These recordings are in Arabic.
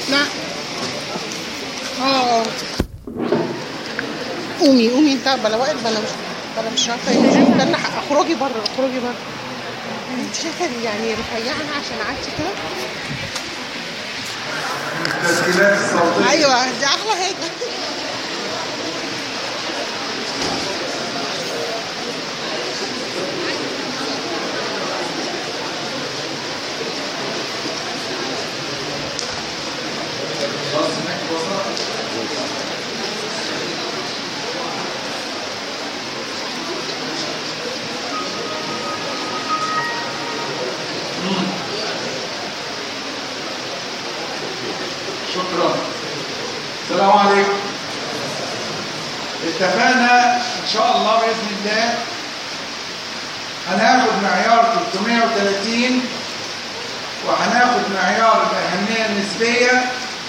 لا. قومي انت بلا وائل بلا مش عارفه ايه ده. اخرجي بره انت شايفه يعني رفيعنا عشان قعدتي كده. التسجيلات الصوتيه ايوه دي احلى حاجه. شكرا. السلام عليكم. اتفقنا ان شاء الله باذن الله هناخد معيار 330 وهناخد معيار الاهميه النسبيه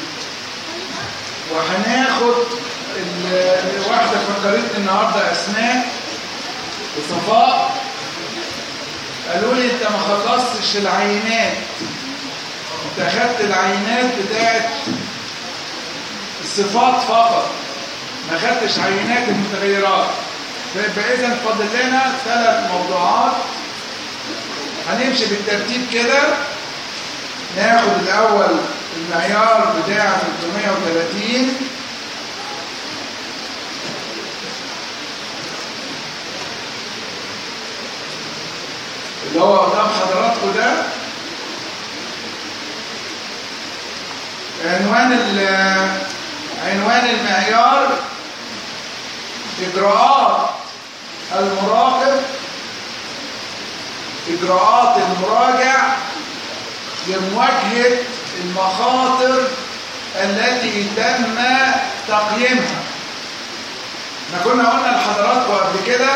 وهناخد واحده فكرتني النهارده اسماء وصفاء قالوا لي انت ما خلصتش العينات، انت اخدت العينات بتاعت الصفات فقط ما خدتش عينات المتغيرات. فيبقى اذا فاضل لنا 3 موضوعات هنمشي بالترتيب كده. ناخد الاول المعيار بتاع 330 اللي هو قدام حضراتكم ده. عنوان المعيار إجراءات المراجع لمواجهة المخاطر التي تم تقييمها. احنا كنا قلنا لحضراتكم قبل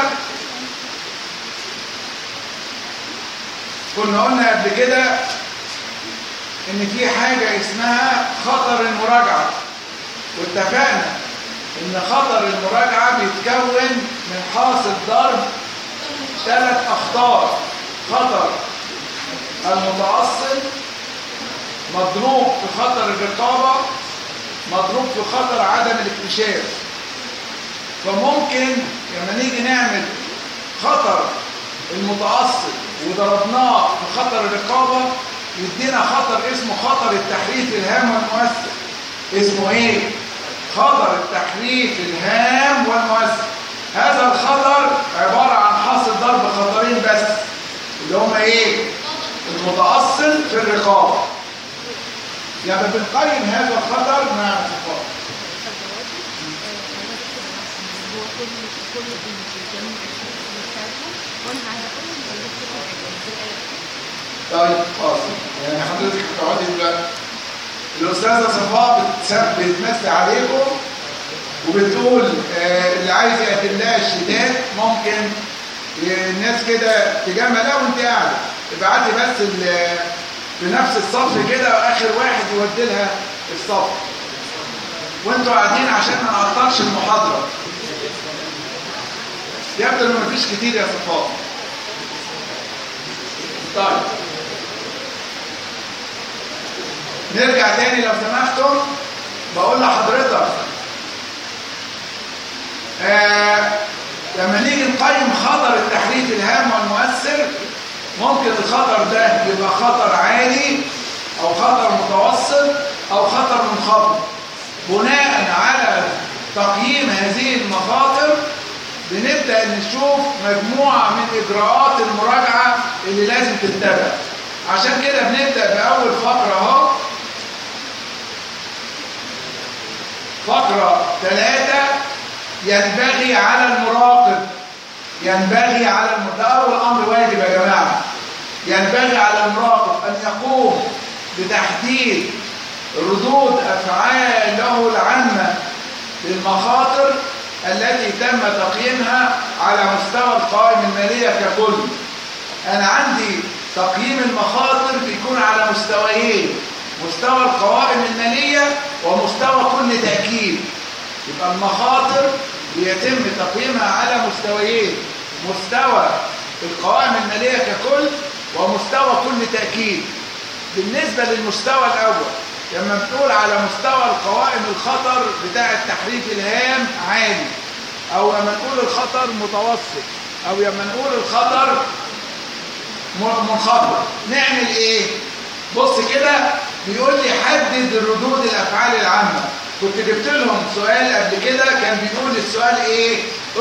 كده ان في حاجة اسمها خطر المراجعة، واتفقنا ان خطر المراجعة بيتكون من حاصل ضرب 3 اخطار: خطر المتأصل، مضروب في خطر الرقابة، مضروب في خطر عدم الاكتشاف. فممكن لما نيجي نعمل خطر المتأصل وضربناه في خطر الرقابة يدينا خطر اسمه خطر التحريف الهام والمؤثر. اسمه ايه؟ خطر التحريف الهام والمؤثر. هذا الخطر عبارة عن حاصل ضرب خطرين بس اللي هما ايه؟ المتأصل في الرقابة. يعني بنقيم هذا الخطر مع الصفات. طيب خلاص، يعني حضرتك بتقعدي دلوقتي الاستاذه صفاء بتمسي عليكم وبتقول اللي عايز يقدم لها الشتات ممكن الناس كده تجمع لها وانت قاعده ابعتي بس في نفس الصف كده واخر واحد يودي لها الصف وانتوا قاعدين عشان ما نعطلش المحاضره. يبدو انه مفيش كتير يا صفاء. طيب نرجع تاني لو سمحتم. بقول لحضرتك لما نيجي نقيم خطر التحريف الهام والمؤثر ممكن الخطر ده يبقى خطر عالي او خطر متوسط او خطر منخفض. بناء على تقييم هذه المخاطر بنبدأ نشوف مجموعة من إجراءات المراجعة اللي لازم تتبع. عشان كده بنبدأ بأول فقرة اهو، فقرة 3. ينبغي على المراقب ده أول أمر واجب يا جماعة. ينبغي على المراقب أن يقوم بتحديد ردود أفعاله العامة للمخاطر التي تم تقييمها على مستوى القوائم المالية ككل. أنا عندي تقييم المخاطر بيكون على مستويين: مستوى القوائم المالية ومستوى كل تأكيد. يبقى المخاطر بيتم تقييمها على مستويين: مستوى القوائم المالية ككل ومستوى كل تأكيد. بالنسبة للمستوى الأول لما بتقول على مستوى القوائم الخطر بتاع التحريف الهام عالي، او لما نقول الخطر متوسط، او لما نقول الخطر منخفض، نعمل ايه؟ بص كده بيقول لي حدد الردود الافعال العامه. كنت جبت لهم سؤال قبل كده كان بيقول السؤال ايه؟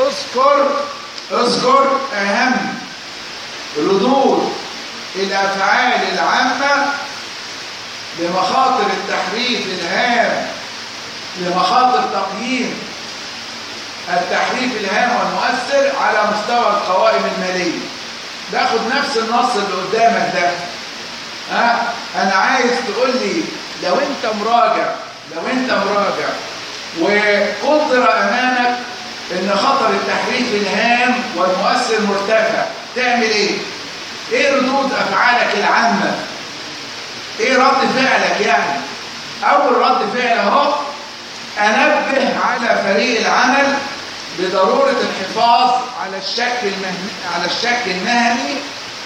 اذكر اهم ردود الافعال العامه لمخاطر التحريف الهام، لمخاطر تقييم التحريف الهام والمؤثر على مستوى القوائم الماليه. باخد نفس النص اللي قدامك ده. انا عايز تقول لي لو انت مراجع وقدر امامك ان خطر التحريف الهام والمؤثر مرتفع، تعمل ايه؟ ايه ردود افعالك العامه؟ ايه رد فعلك يعني؟ اول رد فعل اهو، انبه على فريق العمل بضروره الحفاظ على الشك المهني.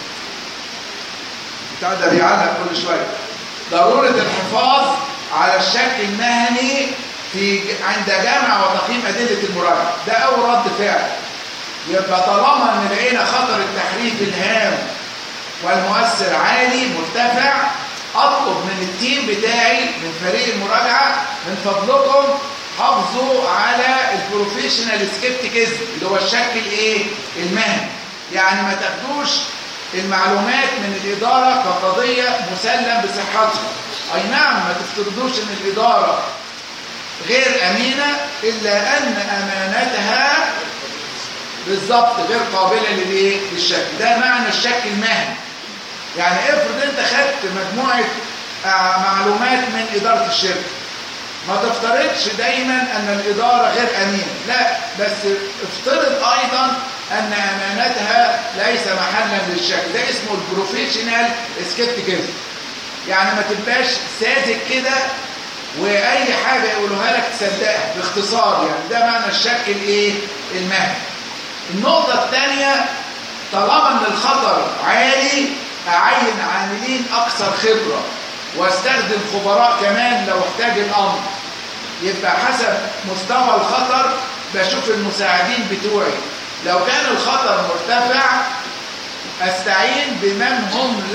بتاع ده بيعلق كل شويه. ضروره الحفاظ على الشك المهني عند جمع وتقييم ادله المراجعه. ده اول رد فعل. يبقى طالما ان لقينا خطر التحريف الهام والمؤثر عالي مرتفع، اطلب من التيم بتاعي من فريق المراجعه من فضلكم حافظوا على البروفيشنال سكيبتيكيزم اللي هو الشك الايه؟ المهني. يعني ما تاخدوش المعلومات من الاداره كقضيه مسلم بصحتها. اي نعم ما تفترضوش ان الاداره غير امينه، الا ان امانتها بالظبط غير قابله للشك. ده معنى الشك المهني. يعني افرض انت خدت مجموعه معلومات من اداره الشركه، ما تفترضش دايما ان الاداره غير امينه، لا، بس افترض ايضا ان امانتها ليس محلا للشك. ده اسمه البروفيشنال سكيبتيكيزم. يعني ما تبقاش ساذج كده واي حاجه يقولوها لك تصدقها باختصار. يعني ده معنى الشك الايه؟ المهني. النقطه الثانيه، طالما ان الخطر عالي اعين عاملين اكثر خبره واستخدم خبراء كمان لو احتاج الامر. يبقى حسب مستوى الخطر بشوف المساعدين بتوعي. لو كان الخطر مرتفع استعين بمن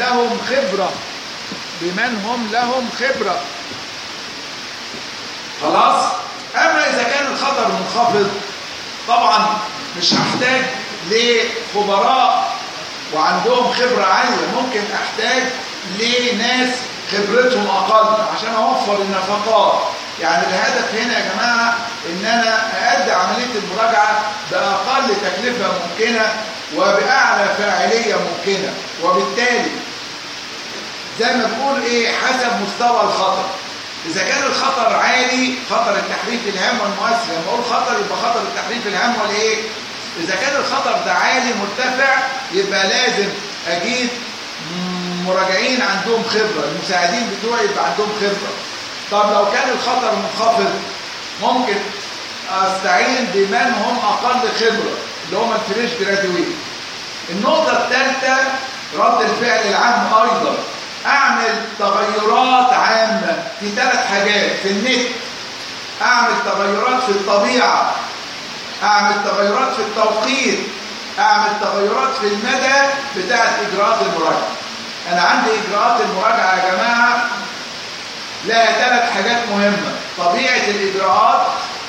هم لهم خبره. خلاص. اما اذا كان الخطر منخفض طبعا مش هحتاج لخبراء وعندهم خبره عاليه، ممكن احتاج لناس خبرتهم اقل عشان اوفر النفقات. يعني الهدف هنا يا جماعه ان انا اادي عمليه المراجعه باقل تكلفه ممكنه وباعلى فاعليه ممكنه. وبالتالي زي ما بقول ايه، حسب مستوى الخطر. اذا كان الخطر عالي، خطر التحريف الهام والمؤثر، لما اقول خطر يبقى خطر التحريف الهام والايه؟ اذا كان الخطر ده عالي مرتفع يبقى لازم اجيب مراجعين عندهم خبره، المساعدين بتوعي يبقى عندهم خبره. طب لو كان الخطر منخفض ممكن استعين بمن هم اقل خبره اللي هم الفريش جرادويت. النقطه الثالثه رد الفعل العام. ايضا اعمل تغيرات عامه في 3 حاجات: في النت، اعمل تغيرات في الطبيعه، اعمل تغيرات في التوقيت، اعمل تغيرات في المدى بتاعه اجراءات المراجعه. انا عندي اجراءات المراجعه يا جماعه لها 3 حاجات مهمه: طبيعه الاجراءات،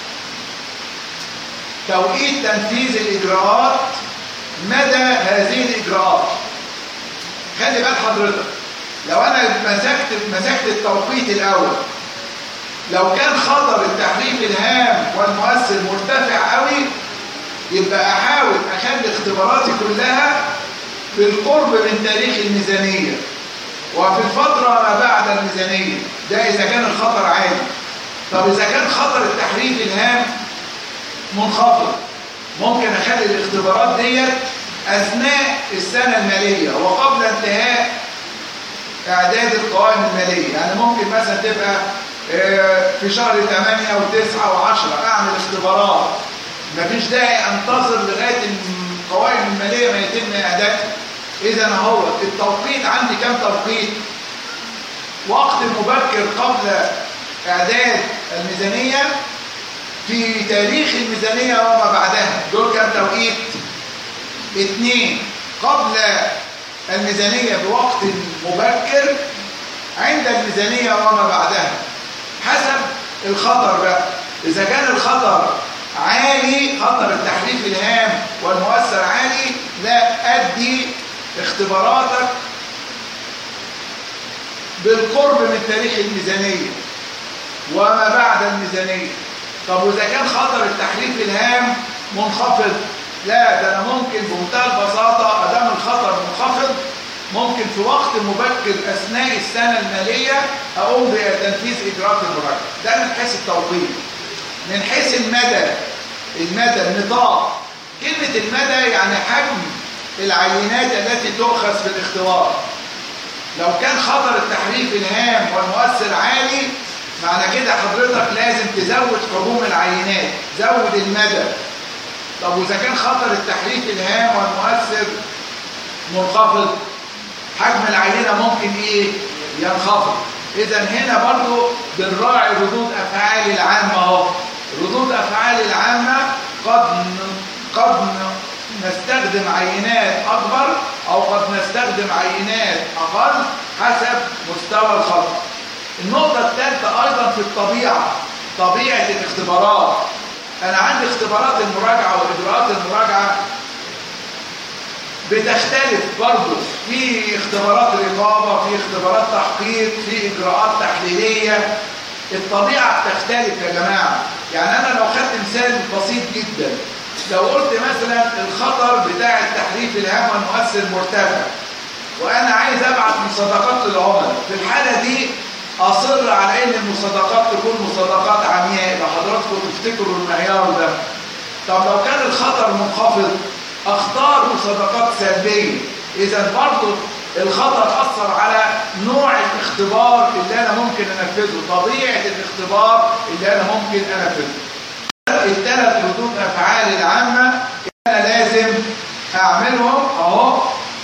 توقيت تنفيذ الاجراءات، مدى هذه الاجراءات. خلي بال حضرتك، لو انا مسكت التوقيت الاول، لو كان خطر التحريف الهام والمؤثر مرتفع قوي يبقى احاول اخلي اختباراتي كلها بالقرب من تاريخ الميزانيه وفي الفتره ما بعد الميزانيه. ده اذا كان الخطر عالي. طب اذا كان خطر التحريف الهام منخفض، ممكن اخلي الاختبارات ديت اثناء السنه الماليه وقبل انتهاء اعداد القوائم الماليه. يعني ممكن مثلا تبقى في شهر 8 و9 و10 اعمل اختبارات. مفيش داعي انتظر لغايه القوائم الماليه ما يتم اعدادها. اذا اهو التوقيت عندي كام توقيت؟ وقت مبكر قبل إعداد الميزانية، في تاريخ الميزانية وما بعدها. دول كام توقيت؟ 2 قبل الميزانية بوقت مبكر، عند الميزانية وما بعدها، حسب الخطر بقى. إذا كان الخطر عالي، خطر التحريف الهام والمؤثر عالي، لا أدي اختباراتك بالقرب من تاريخ الميزانية وما بعد الميزانية. طب وإذا كان خطر التحريف الهام منخفض، لا، ده أنا ممكن بمنتهى البساطة أدام الخطر منخفض ممكن في وقت مبكر أثناء السنة المالية أقوم بتنفيذ إجراءات المراجعة. ده من حيث التوقيت. من حيث المدى النطاق. كلمة المدى يعني حجم العينات التي تؤخذ في الاختبار. لو كان خطر التحريف الهام والمؤثر عالي، معنى كده حضرتك لازم تزود حجوم العينات، زود المدى. طب وإذا كان خطر التحريف الهام والمؤثر منخفض، حجم العينة ممكن ينخفض. إذا هنا برضو بنراعي ردود أفعال العامة اهو. ردود أفعال العامة قد نستخدم عينات أكبر أو قد نستخدم عينات أقل حسب مستوى الخطر. النقطة الثالثة أيضا في الطبيعة، طبيعة الاختبارات. أنا عندي اختبارات المراجعة وإجراءات المراجعة بتختلف برضه. في اختبارات رقابة، في اختبارات تحقيق، في إجراءات تحليلية. الطبيعة بتختلف يا جماعة. يعني أنا لو خدت مثال بسيط جدا، لو قلت مثلا الخطر بتاع التحريف الهام والمؤثر مرتفع، وأنا عايز أبعت مصادقات للعملاء، في الحالة دي أصر على إن المصادقات تكون مصادقات عمياء. لو حضراتكم تفتكروا المعيار ده. طب لو كان الخطر منخفض، أختار مصادقات سلبية. إذا برضه الخطر أثر على نوع الاختبار اللي أنا ممكن أنفذه، طبيعة الاختبار اللي أنا ممكن أنفذه. الثلاث ردود أفعال العامة اللي أنا لازم أعملهم أهو.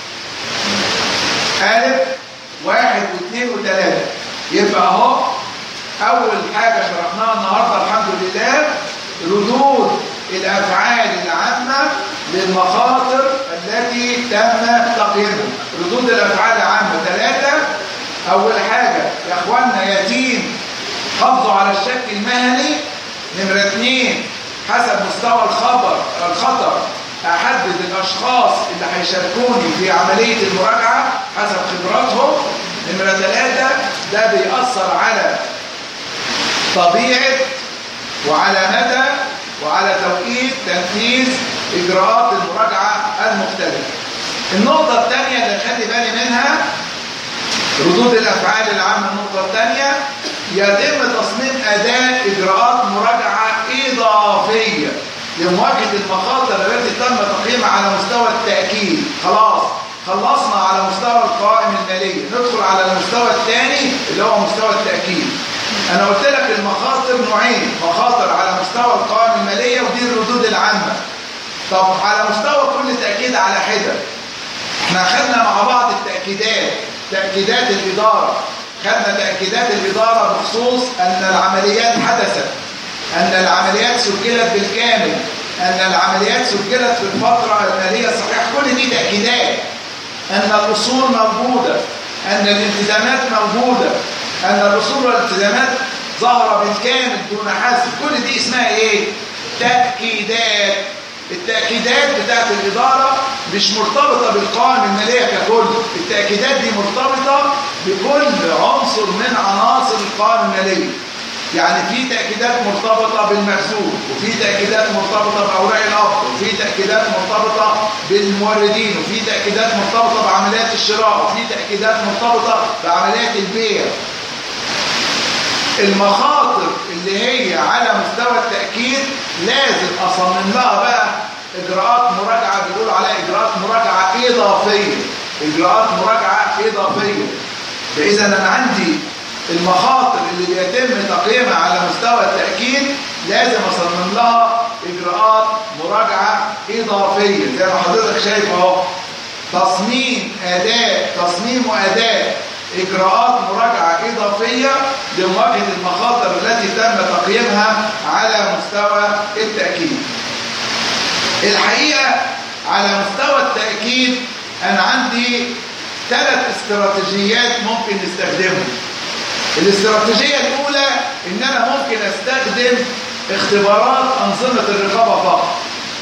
ألف 1 و2 و3. يبقى أهو أول حاجة شرحناها النهاردة الحمد لله ردود الأفعال العامة للمخاطر التي تم تقييمها. ردود الأفعال العامة 3. أول حاجة يا إخواننا يتيم حافظوا على الشك المهني. نمرة 2 حسب مستوى الخطر أحدد الأشخاص اللي هيشاركوني في عملية المراجعة حسب خبراتهم. نمرة 3 ده بيأثر على طبيعة وعلى مدى وعلى توقيت تنفيذ إجراءات المراجعة المختلفة. النقطة الثانية اللي خلي بالي منها ردود الأفعال العامة. النقطة الثانية يتم تصميم أداة إجراءات مراجعة إضافية لمواجهة المخاطر التي تم تقييمها على مستوى التأكيد. خلاص خلصنا على مستوى القوائم المالية، ندخل على المستوى الثاني اللي هو مستوى التأكيد. أنا قلت لك المخاطر نوعين، مخاطر على مستوى القوائم المالية ودي الردود العامة. طب على مستوى كل تأكيد على حدة، احنا أخذنا مع بعض التأكيدات، تأكيدات الإدارة. خدنا تأكيدات الإدارة بخصوص أن العمليات حدثت، أن العمليات سجلت بالكامل، أن العمليات سجلت في الفترة المالية الصحيحة. كل دي تأكيدات. أن الأصول موجودة، أن الالتزامات موجودة، أن الأصول والالتزامات ظهر بالكامل دون حذف. كل دي اسمها إيه؟ تأكيدات. التأكيدات بتاعت الإدارة مش مرتبطة بالقوائم المالية ككل. التأكيدات دي مرتبطة بكل عنصر من عناصر القوائم المالية. يعني في تأكيدات مرتبطة بالمخزون، وفي تأكيدات مرتبطة بأوراق القبض، وفي تأكيدات مرتبطة بالموردين، وفي تأكيدات مرتبطة بعمليات الشراء، وفي تأكيدات مرتبطة بعمليات البيع. المخاطر اللي هي على مستوى التأكيد لازم أصمم لها بقى إجراءات مراجعة، بيقولوا عليها إجراءات مراجعة إضافية. إجراءات مراجعة إضافية. فإذا أنا عندي المخاطر اللي بيتم تقييمها على مستوى التأكيد لازم أصمم لها إجراءات مراجعة إضافية. زي ما حضرتك شايف اهو، تصميم وأداء إجراءات مراجعة إضافية لمواجهة المخاطر التي تم تقييمها على مستوى التأكيد. الحقيقة على مستوى التأكيد أنا عندي 3 استراتيجيات ممكن نستخدمهم. الاستراتيجية الأولى إن أنا ممكن أستخدم اختبارات أنظمة الرقابة فقط.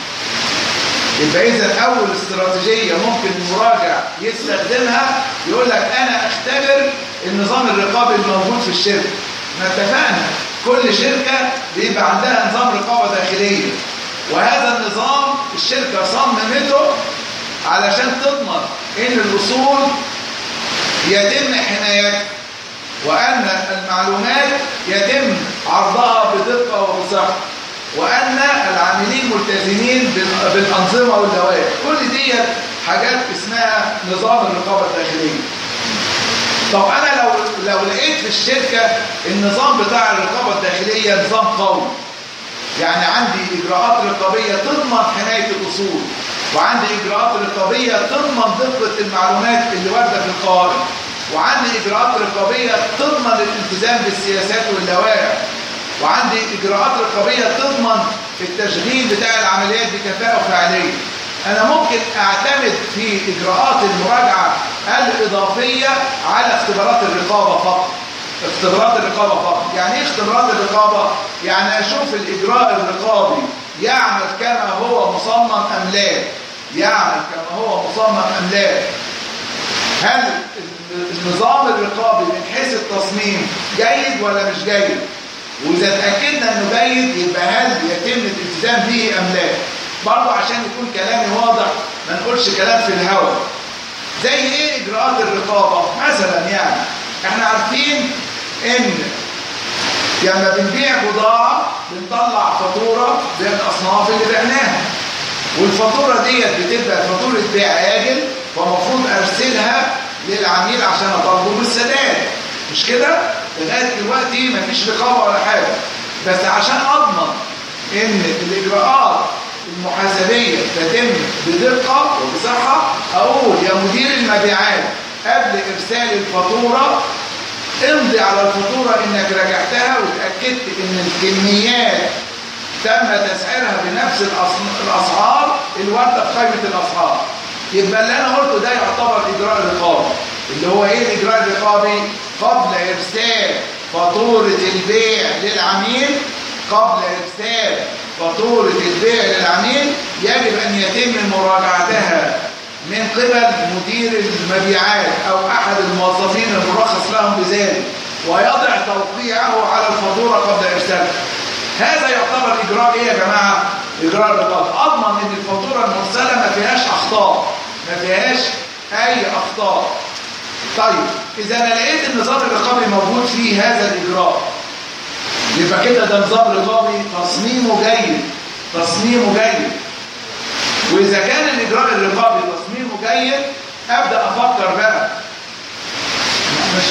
يبقى إذا أول استراتيجية ممكن المراجع يستخدمها يقول لك أنا أختبر النظام الرقابي الموجود في الشركة. ما اتفقنا كل شركة بيبقى عندها نظام رقابة داخلية، وهذا النظام الشركة صممته علشان تضمن إن الأصول يتم حمايتها، وأن المعلومات يتم عرضها بدقة وبصحة، وأن العاملين ملتزمين بالأنظمة واللوائح. كل دي حاجات اسمها نظام الرقابة الداخلية. طب أنا لو لقيت في الشركة النظام بتاع الرقابة الداخلية نظام قوي، يعني عندي إجراءات رقابية تضمن حماية الأصول، وعندي إجراءات رقابية تضمن دقة المعلومات اللي واردة في القوائم، وعندي إجراءات رقابية تضمن الالتزام بالسياسات واللوائح، وعندي إجراءات رقابية تضمن التشغيل بتاع العمليات بكفاءة وفعالية. أنا ممكن أعتمد في إجراءات المراجعة الإضافية على اختبارات الرقابة فقط. اختبارات الرقابة فقط يعني إيه اختبارات الرقابة؟ يعني أشوف الإجراء الرقابي يعمل كما هو مصمم أم لا، يعمل كما هو مصمم أم لا. هل النظام الرقابي من حيث التصميم جيد ولا مش جيد؟ وإذا اتأكدنا أنه جيد يبقى هل يتم الالتزام به أم لا؟ برضه عشان يكون كلامي واضح ما نقولش كلام في الهواء. زي إيه إجراءات الرقابة؟ مثلا يعني إحنا عارفين إن لما بنبيع بضاعة بنطلع فاتورة بالأصناف اللي بعناها، والفاتورة ديت بتبقى فاتورة بيع آجل، فمفروض أرسلها للعميل عشان أطالبه بالسداد، مش كده؟ لغاية دلوقتي مفيش رقابة ولا حاجة، بس عشان أضمن إن الإجراءات المحاسبية تتم بدقة وبصحة أقول يا مدير المبيعات قبل إرسال الفاتورة امضي على الفاتورة إنك راجعتها وتأكدت إن الكميات تم تسعيرها بنفس الأسعار الواردة في قائمة الأسعار. يبقى اللي أنا قلته ده يعتبر إجراء رقابي. اللي هو إيه الإجراء الرقابي؟ قبل إرسال فاتورة البيع للعميل، قبل إرسال فاتورة البيع للعميل يجب أن يتم مراجعتها من قبل مدير المبيعات أو أحد الموظفين المرخص لهم بذلك، ويضع توقيعه على الفاتورة قبل إرسالها. هذا يعتبر إجراء إيه يا جماعة؟ إجراء رقابي. أضمن إن الفاتورة المرسلة ما فيهاش أخطاء، ما فيهاش أي أخطاء. طيب إذا أنا لقيت النظام الرقابي موجود فيه هذا الإجراء، يبقى كده ده نظام رقابي تصميمه جيد، تصميمه جيد. وإذا كان الإجراء الرقابي تصميمه جيد أبدأ أفكر بقى ماشي.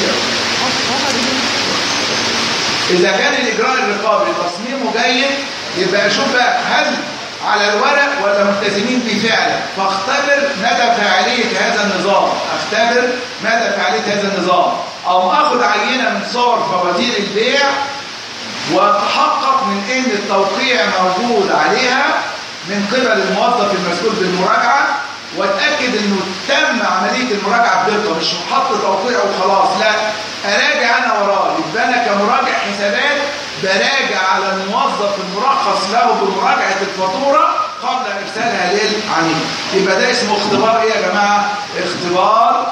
إذا كان الإجراء الرقابي تصميمه جيد يبقى أشوف بقى هل على الورق ولا ملتزمين به فعلا، فاختبر مدى فاعلية هذا النظام، اختبر مدى فاعلية هذا النظام، أو أخذ عينة من صور فواتير البيع وأتحقق من إن التوقيع موجود عليها من قبل الموظف المسؤول بالمراجعة، واتأكد إنه تم عملية المراجعة بدقة، مش حط توقيع وخلاص، لا أراجع أنا وراه. يبقى أنا كمراجع حسابات براجع على الموظف المرخص له بمراجعة الفاتورة قبل إرسالها للعميل. يبقى ده اسمه اختبار إيه يا جماعة؟ اختبار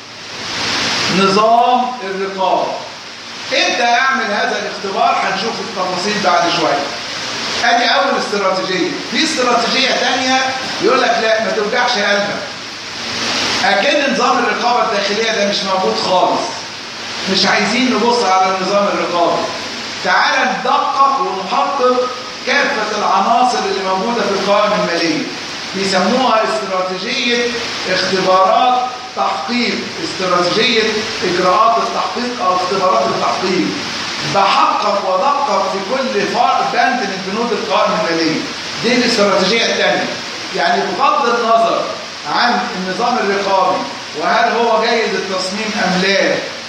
نظام الرقابة. إمتى أعمل هذا الاختبار؟ هنشوف التفاصيل بعد شوية. ادي اول استراتيجيه. في استراتيجيه ثانيه يقول لك لا ما توجعش قلبك، اكن نظام الرقابه الداخليه ده مش موجود خالص، مش عايزين نبص على النظام الرقابي، تعال ندقق ونحقق كافه العناصر اللي موجوده في القوائم الماليه. بيسموها استراتيجيه اختبارات تحقيق، استراتيجيه اجراءات التحقيق او اختبارات التحقيق. بحقق ودقق في كل بند من بنود القوائم الماليه. دي الاستراتيجيه الثانيه. يعني بغض النظر عن النظام الرقابي وهل هو جيد التصميم ام لا،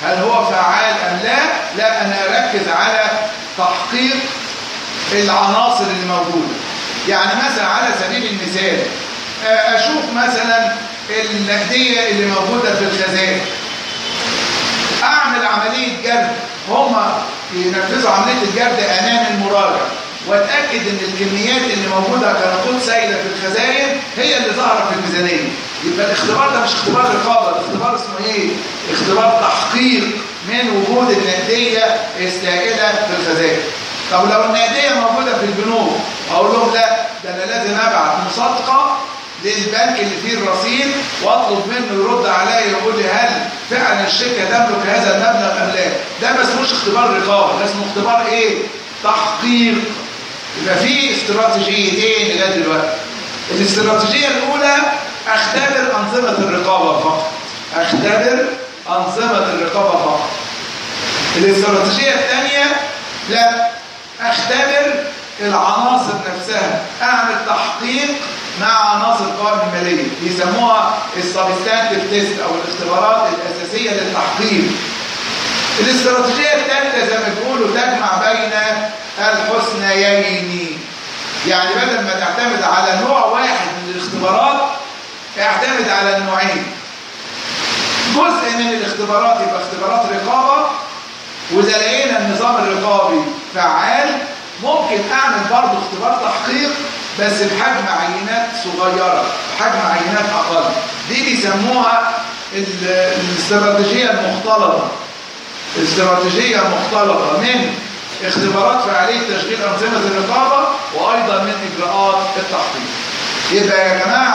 هل هو فعال أم لا؟ لا، أنا أركز على تحقيق العناصر اللي موجودة. يعني مثلا على سبيل المثال أشوف مثلا النقدية اللي موجودة في الخزائن، أعمل عملية جرد، هما ينفذوا عملية الجرد أمام المراجع، وأتأكد إن الكميات اللي موجودة كنقود سائلة في الخزائن هي اللي ظاهرة في الميزانية. يبقى الاختبار ده مش اختبار رقابة، الاختبار اسمه إيه؟ اختبار تحقيق من وجود النقدية السائلة في الخزائن. طب لو النقدية موجودة في البنوك، أقول لهم لا، ده أنا لازم أبعت مصادقة للبنك اللي فيه الرصيد واطلب منه يرد عليا يقول لي هل فعلا الشركه تملك هذا المبلغ ام لا. ده ما اسموش اختبار رقابه، ده اسمه اختبار ايه؟ تحقيق. يبقى في استراتيجيتين لغايه دلوقتي. الاستراتيجيه الاولى اختبر انظمه الرقابه فقط، اختبر انظمه الرقابه فقط. الاستراتيجيه الثانيه لا، اختبر العناصر نفسها، اعمل تحقيق مع عناصر القوائم الماليه، يسموها السبستانتيف تيست او الاختبارات الاساسيه للتحقيق. الاستراتيجيه الثالثه زي ما بيقولوا تجمع بين الحسنيين، يعني بدل ما تعتمد على نوع واحد من الاختبارات اعتمد على النوعين. جزء من الاختبارات يبقى اختبارات رقابه، واذا لقينا النظام الرقابي فعال ممكن اعمل برضه اختبار تحقيق بس بحجم عينات صغيرة، بحجم عينات أقل. دي بيسموها الاستراتيجية المختلطة. استراتيجية مختلطة من اختبارات فعالية تشغيل أنظمة الرقابة وأيضا من إجراءات التحقيق. يبقى يا جماعة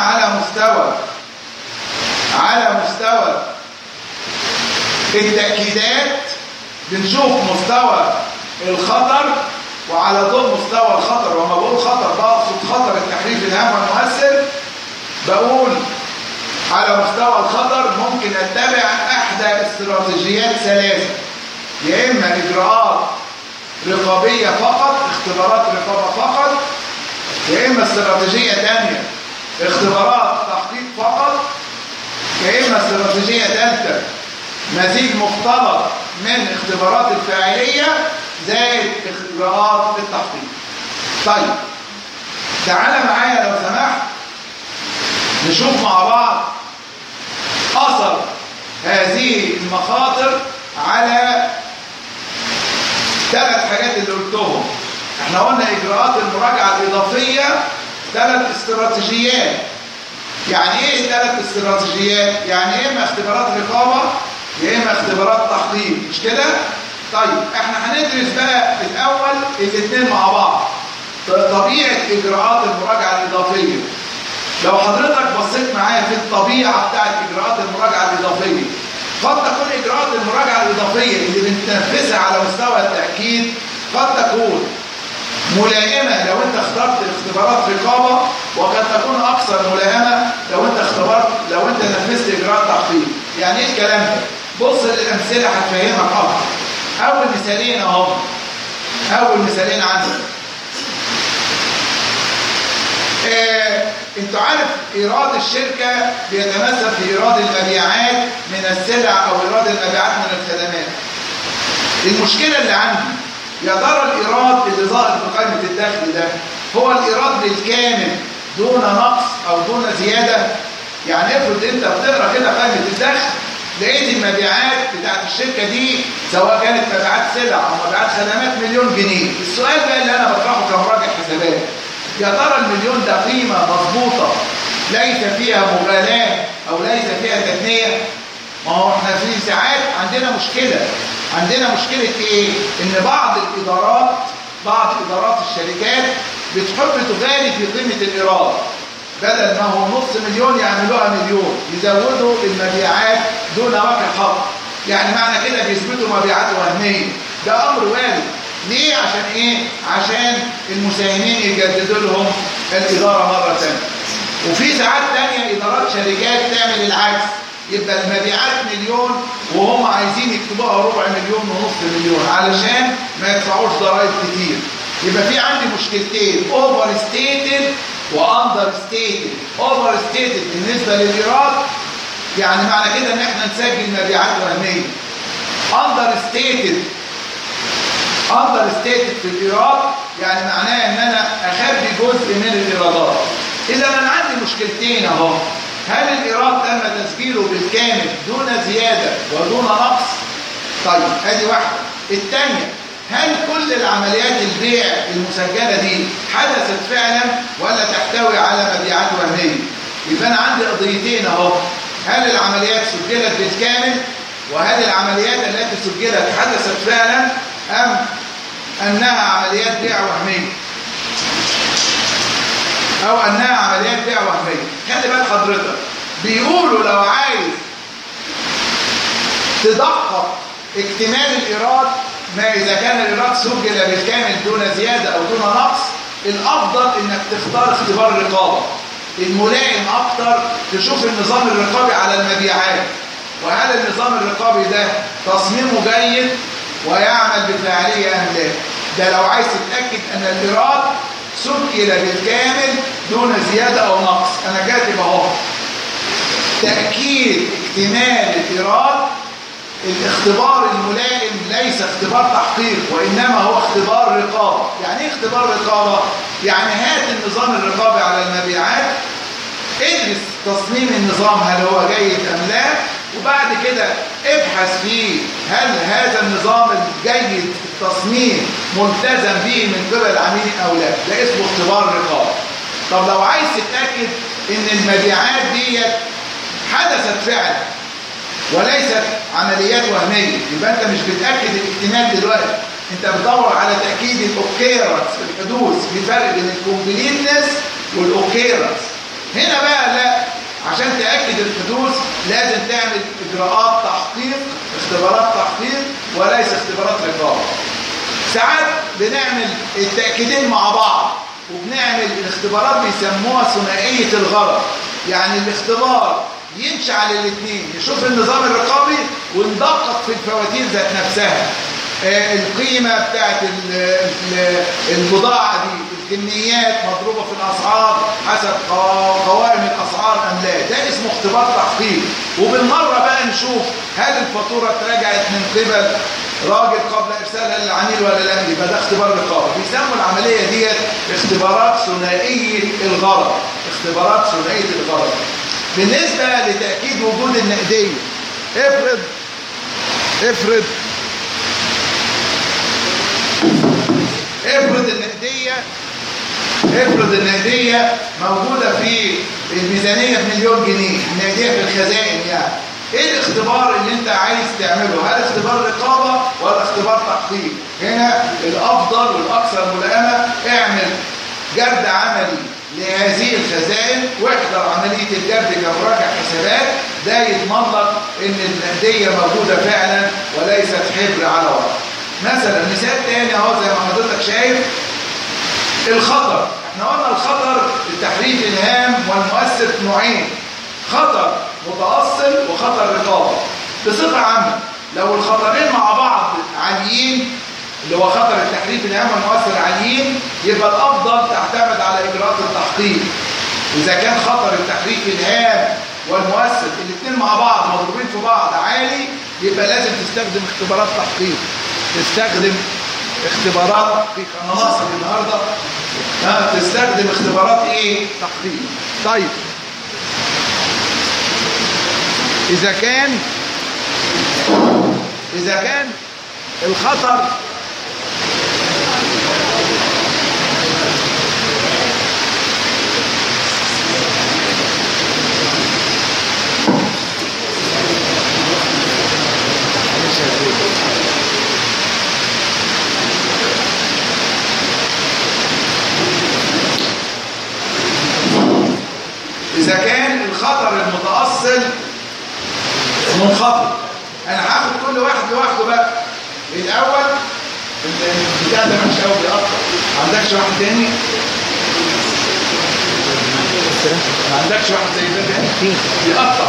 على مستوى التأكيدات بنشوف مستوى الخطر، وعلى ضوء مستوى الخطر، وما بقول خطر بقصد خطر التحريف الهام والمؤثر، بقول على مستوى الخطر ممكن اتبع احدى استراتيجيات ثلاثه، يا اما اجراءات رقابيه فقط، اختبارات رقابه فقط، يا اما استراتيجيه ثانيه اختبارات تحقيق فقط، يا اما استراتيجيه ثالثه مزيج مختلط من اختبارات الفاعليه زائد اجراءات التحقيق. طيب تعالى معايا لو سمحت نشوف مع بعض اثر هذه المخاطر على ثلاث حاجات اللي قلتهم. احنا قلنا اجراءات المراجعه الاضافيه ثلاث استراتيجيات. يعني ايه ثلاث استراتيجيات؟ يعني يا اما اختبارات رقابه يا اما اختبارات تحقيق، مش كده؟ طيب احنا هندرس بقى الاول الاثنين مع بعض. طبيعه اجراءات المراجعه الاضافيه. لو حضرتك بصيت معايا في الطبيعه بتاعت اجراءات المراجعه الاضافيه، قد تكون اجراءات المراجعه الاضافيه اللي بنتنفذها على مستوى التاكيد قد تكون ملائمه لو انت اخترت اختبارات رقابه، وقد تكون اكثر ملائمه لو انت نفذت اجراءات تحقيق. يعني ايه الكلام ده؟ بص للامثله هتفهمك اكتر. اول مثالين اهو، اول مثالين عندك. انتوا عارف ايراد الشركه بيتمثل في ايراد المبيعات من السلع او ايراد المبيعات من الخدمات. المشكله اللي عندي يا ترى الايراد اللي ظاهر في قائمه الدخل ده هو الايراد بالكامل دون نقص او دون زياده؟ يعني افرض انت بتقرا كده قائمه الدخل لقيت المبيعات بتاعت الشركه دي سواء كانت مبيعات سلع او مبيعات خدمات مليون جنيه. السؤال بقى اللي انا بطرحه كمراجع حسابات، يا ترى المليون ده قيمه مظبوطه ليس فيها مغالاه او ليس فيها تثنيه؟ ما هو احنا في ساعات عندنا مشكله ايه؟ ان بعض ادارات الشركات بتحب تغالي في قيمه الايراد، بدل ما هو نص مليون يعملوها مليون، يزودوا المبيعات دون وجه حق. يعني معنى كده بيثبتوا مبيعات وهميه. ده امر وارد. ليه؟ عشان ايه؟ عشان المساهمين يجددوا لهم الاداره مره ثانيه. وفي ساعات ثانيه ادارات شركات تعمل العكس، يبقى المبيعات مليون وهم عايزين يكتبوها ربع مليون ونص مليون علشان ما يدفعوش ضرائب كتير. يبقى في عندي مشكلتين، اوفر ستيتد واندر ستيتد. اوفر ستيتد بالنسبه للايراد، يعني معنى كده ان احنا نسجل مبيعات وهميه. understated في الإيراد يعني معناه إن أنا أخبي جزء من الإيرادات. إذا أنا عندي مشكلتين أهو، هل الإيراد تم تسجيله بالكامل دون زيادة ودون نقص؟ طيب ادي واحدة. الثانية، هل كل العمليات البيع المسجلة دي حدثت فعلا ولا تحتوي على مبيعات وهمية؟ يبقى أنا عندي قضيتين أهو، هل العمليات سجلت بالكامل وهل العمليات التي سجلت حدثت فعلا أم أنها عمليات بيع وهمية أو أنها عمليات بيع وهمية. خلي بال حضرتك، بيقولوا لو عايز تدقق اكتمال الإيراد، ما إذا كان الإيراد سجل بالكامل دون زيادة أو دون نقص، الأفضل إنك تختار اختبار رقابة. الملائم أكتر تشوف النظام الرقابي على المبيعات، وهل النظام الرقابي ده تصميمه جيد ويعمل بفاعلية أم لا. ده لو عايز تتأكد أن الإيراد سجل بالكامل دون زيادة أو نقص. أنا كاتب أهو، تأكيد اكتمال الإيراد، الاختبار الملائم ليس اختبار تحقيق وإنما هو اختبار رقابة. يعني ايه اختبار رقابة؟ يعني هات النظام الرقابي على المبيعات، ادرس تصميم النظام هل هو جيد أم لا، وبعد كده ابحث فيه هل هذا النظام الجيد التصميم ملتزم به من قبل العميل أو لا. ده اسمه اختبار رقابة. طب لو عايز تتأكد ان المبيعات دي حدثت فعلا وليست عمليات وهمية، يبقى انت مش بتأكد الاكتمال دلوقتي، انت بتدور على تأكيد الاوكيرنس في الحدوث. في فرق بين الكومبليتنس والاوكيرنس. هنا بقى لا، عشان تأكد الحدوث لازم تعمل اجراءات تحقيق، اختبارات تحقيق وليس اختبارات رقابة. ساعات بنعمل التأكيدين مع بعض، وبنعمل الاختبارات بيسموها ثنائية الغرض. يعني الاختبار يمشي على الاثنين، يشوف النظام الرقابي وندقق في الفواتير ذات نفسها، القيمة بتاعت البضاعة دي، الكميات مضروبة في الأسعار حسب قوائم الأسعار أم لا. ده اسمه اختبار تحقيق. وبالمرة بقى نشوف هل الفاتورة اتراجعت من قبل راجل قبل إرسالها للعميل ولا لا. يبقى ده اختبار رقابة. بيسموا العملية دي اختبارات ثنائية الغرض. اختبارات ثنائية الغرض. بالنسبة لتأكيد وجود النقدية، افرض النقدية موجودة في الميزانية بمليون جنيه، النقدية في الخزائن. يعني ايه الاختبار اللي انت عايز تعمله؟ هل اختبار رقابة ولا اختبار تحقيق؟ هنا الافضل والاكثر ملائمة اعمل جرد عملي لهذه الخزائن واحضر عملية الجرد كمراجع حسابات. ده يضمن لك ان النقدية موجودة فعلا وليست حبر على ورق. مثلا مثال تاني اهو زي ما حضرتك شايف، الخطر. احنا قلنا الخطر التحريف الهام والمؤثر نوعين، خطر متأصل وخطر رقابة. بصفة عامة لو الخطرين مع بعض عاليين، اللي هو خطر التحريف الهام والمؤثر عاليين، يبقى الأفضل تعتمد على إجراءات التحقيق. إذا كان خطر التحريف الهام والمؤثر الاثنين مع بعض مضروبين في بعض عالي، يبقى لازم تستخدم اختبارات تحقيق. أنا ناصر النهارده تستخدم اختبارات ايه؟ تحقيق. طيب إذا كان الخطر المتأصل منخفض، انا هاخد كل واحد لوحده بقى. الاول البتاع ده مش قوي بيقطع، ما عندكش واحد تاني؟ ما عندكش واحد زي ده تاني بيقطع؟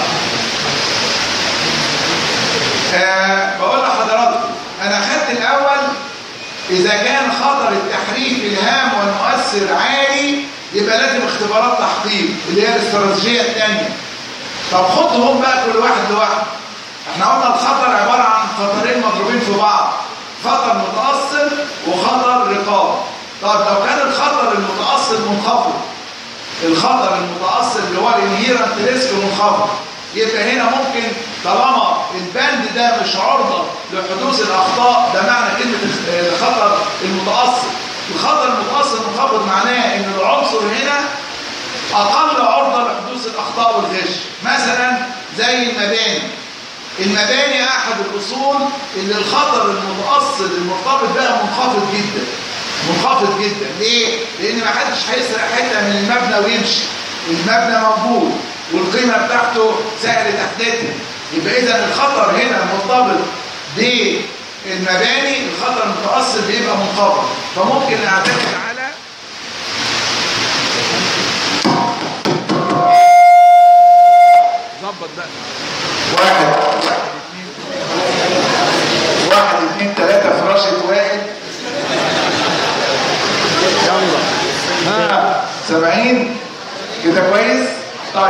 بقول لحضراتكم انا خدت الاول اذا كان خطر التحريف الهام والمؤثر عالي يبقى لازم اختبارات تحقيق اللي هي الاستراتيجيه الثانيه. طب خدهم بقى كل واحد لوحده. احنا قلنا الخطر عباره عن خطرين مضروبين في بعض، خطر متأصل وخطر رقابة. طب لو كان الخطر المتأصل منخفض، الخطر المتأصل اللي هو الانهيرنت ريسك منخفض، يبقى هنا ممكن طالما البند ده مش عرضة لحدوث الأخطاء، ده معنى كلمة الخطر المتأصل. الخطر المتأصل منخفض معناه إن العنصر هنا أقل عرضة لحدوث الأخطاء والغش. مثلا زي المباني. المباني أحد الأصول اللي الخطر المتأصل المرتبط بها منخفض جدا، منخفض جدا. ليه؟ لأن ما حدش هيسرق حتة من المبنى ويمشي، المبنى موجود والقيمة بتاعته سهل تحديدها. يبقى إذا الخطر هنا مرتبط بالمباني، الخطر المتأصل بيبقى منخفض، فممكن نعتمد على ظبط بقى واحد اتنين تلاتة فراشة وائل. يلا 70 كده كويس. طيب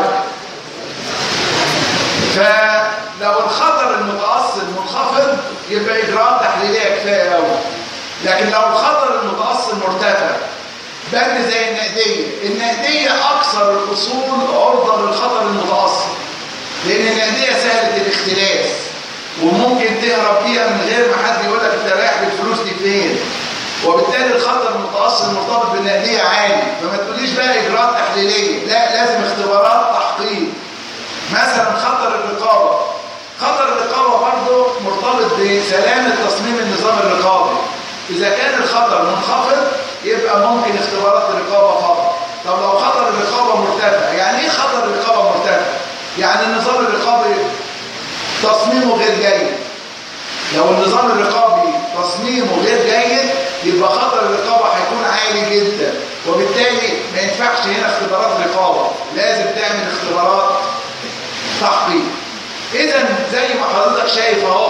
فلو الخطر المتأصل منخفض يبقى إجراءات تحليلية كفاية أوي. لكن لو الخطر المتأصل مرتفع، بند زي النقدية. النقدية أكثر الأصول عرضة للخطر المتأصل، لأن النقدية سهلة الاختلاس وممكن تهرب فيها من غير ما حد يقول لك أنت رايح بالفلوس دي فين، وبالتالي الخطر المتأصل مرتبط بالنقدية عالي. فما تقوليش بقى إجراءات تحليلية، لا، لازم اختبارات تحقيق. مثلا خطر الرقابة. خطر الرقابة برضه مرتبط بسلامة تصميم النظام الرقابي. إذا كان الخطر منخفض يبقى ممكن اختبارات الرقابة فقط. طب لو خطر الرقابة مرتفع، يعني إيه خطر الرقابة مرتفع؟ يعني النظام الرقابي تصميمه غير جيد. لو النظام الرقابي تصميمه غير جيد يبقى خطر الرقابة هيكون عالي جدا، وبالتالي ما ينفعش هنا اختبارات رقابة، لازم تعمل اختبارات تحقيق. إذا زي ما حضرتك شايف اهو،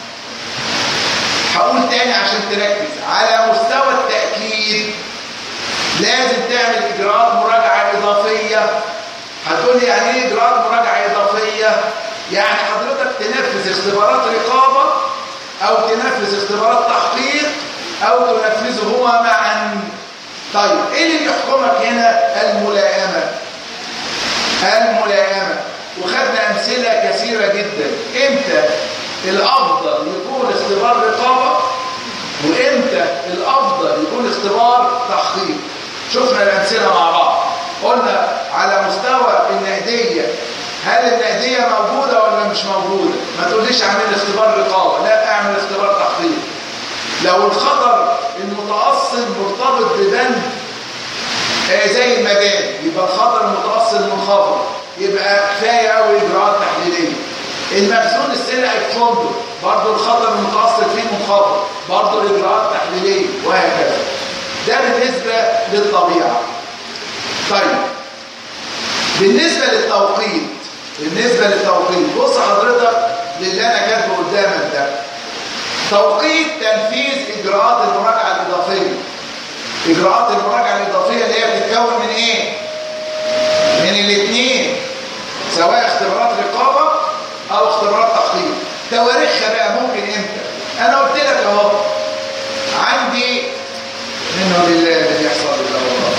هقول تاني عشان تركز. على مستوى التأكيد لازم تعمل إجراءات مراجعة إضافية. هتقول لي يعني إيه إجراءات مراجعة إضافية؟ يعني حضرتك تنفذ اختبارات رقابة أو تنفذ اختبارات تحقيق أو تنفذهما معا. طيب إيه اللي يحكمك هنا؟ الملائمة. الملائمة. وخدنا أمثلة كثيرة جدا. إمتى الأفضل يكون اختبار رقابة وإمتى الأفضل يكون اختبار تحقيق. شفنا الأمثلة مع بعض. قلنا على مستوى النقدية، هل النقدية موجودة ولا مش موجودة؟ ما تقوليش اعمل اختبار رقابة، لا، اعمل اختبار تحقيق. لو الخطر المتأصل مرتبط ببند زي المباني يبقى الخطر المتأصل منخفض، يبقى كفاية قوي إجراءات تحليلية. المخزون السلعي في فندق برضه الخطر المتأصل فيه منخفض، برضه إجراءات تحليلية، وهكذا. ده بالنسبة للطبيعة. طيب بالنسبة للتوقيت، بص حضرتك للي أنا كاتبه قدامك ده. توقيت تنفيذ إجراءات المراجعة الإضافية. إجراءات المراجعة الإضافية اللي هي بتتكون من إيه؟ من الاثنين، سواء اختبارات رقابة أو اختبارات تحقيق. تواريخها بقى ممكن إمتى؟ أنا قلت لك أهو، عندي منه لله اللي بيحصل لله والله.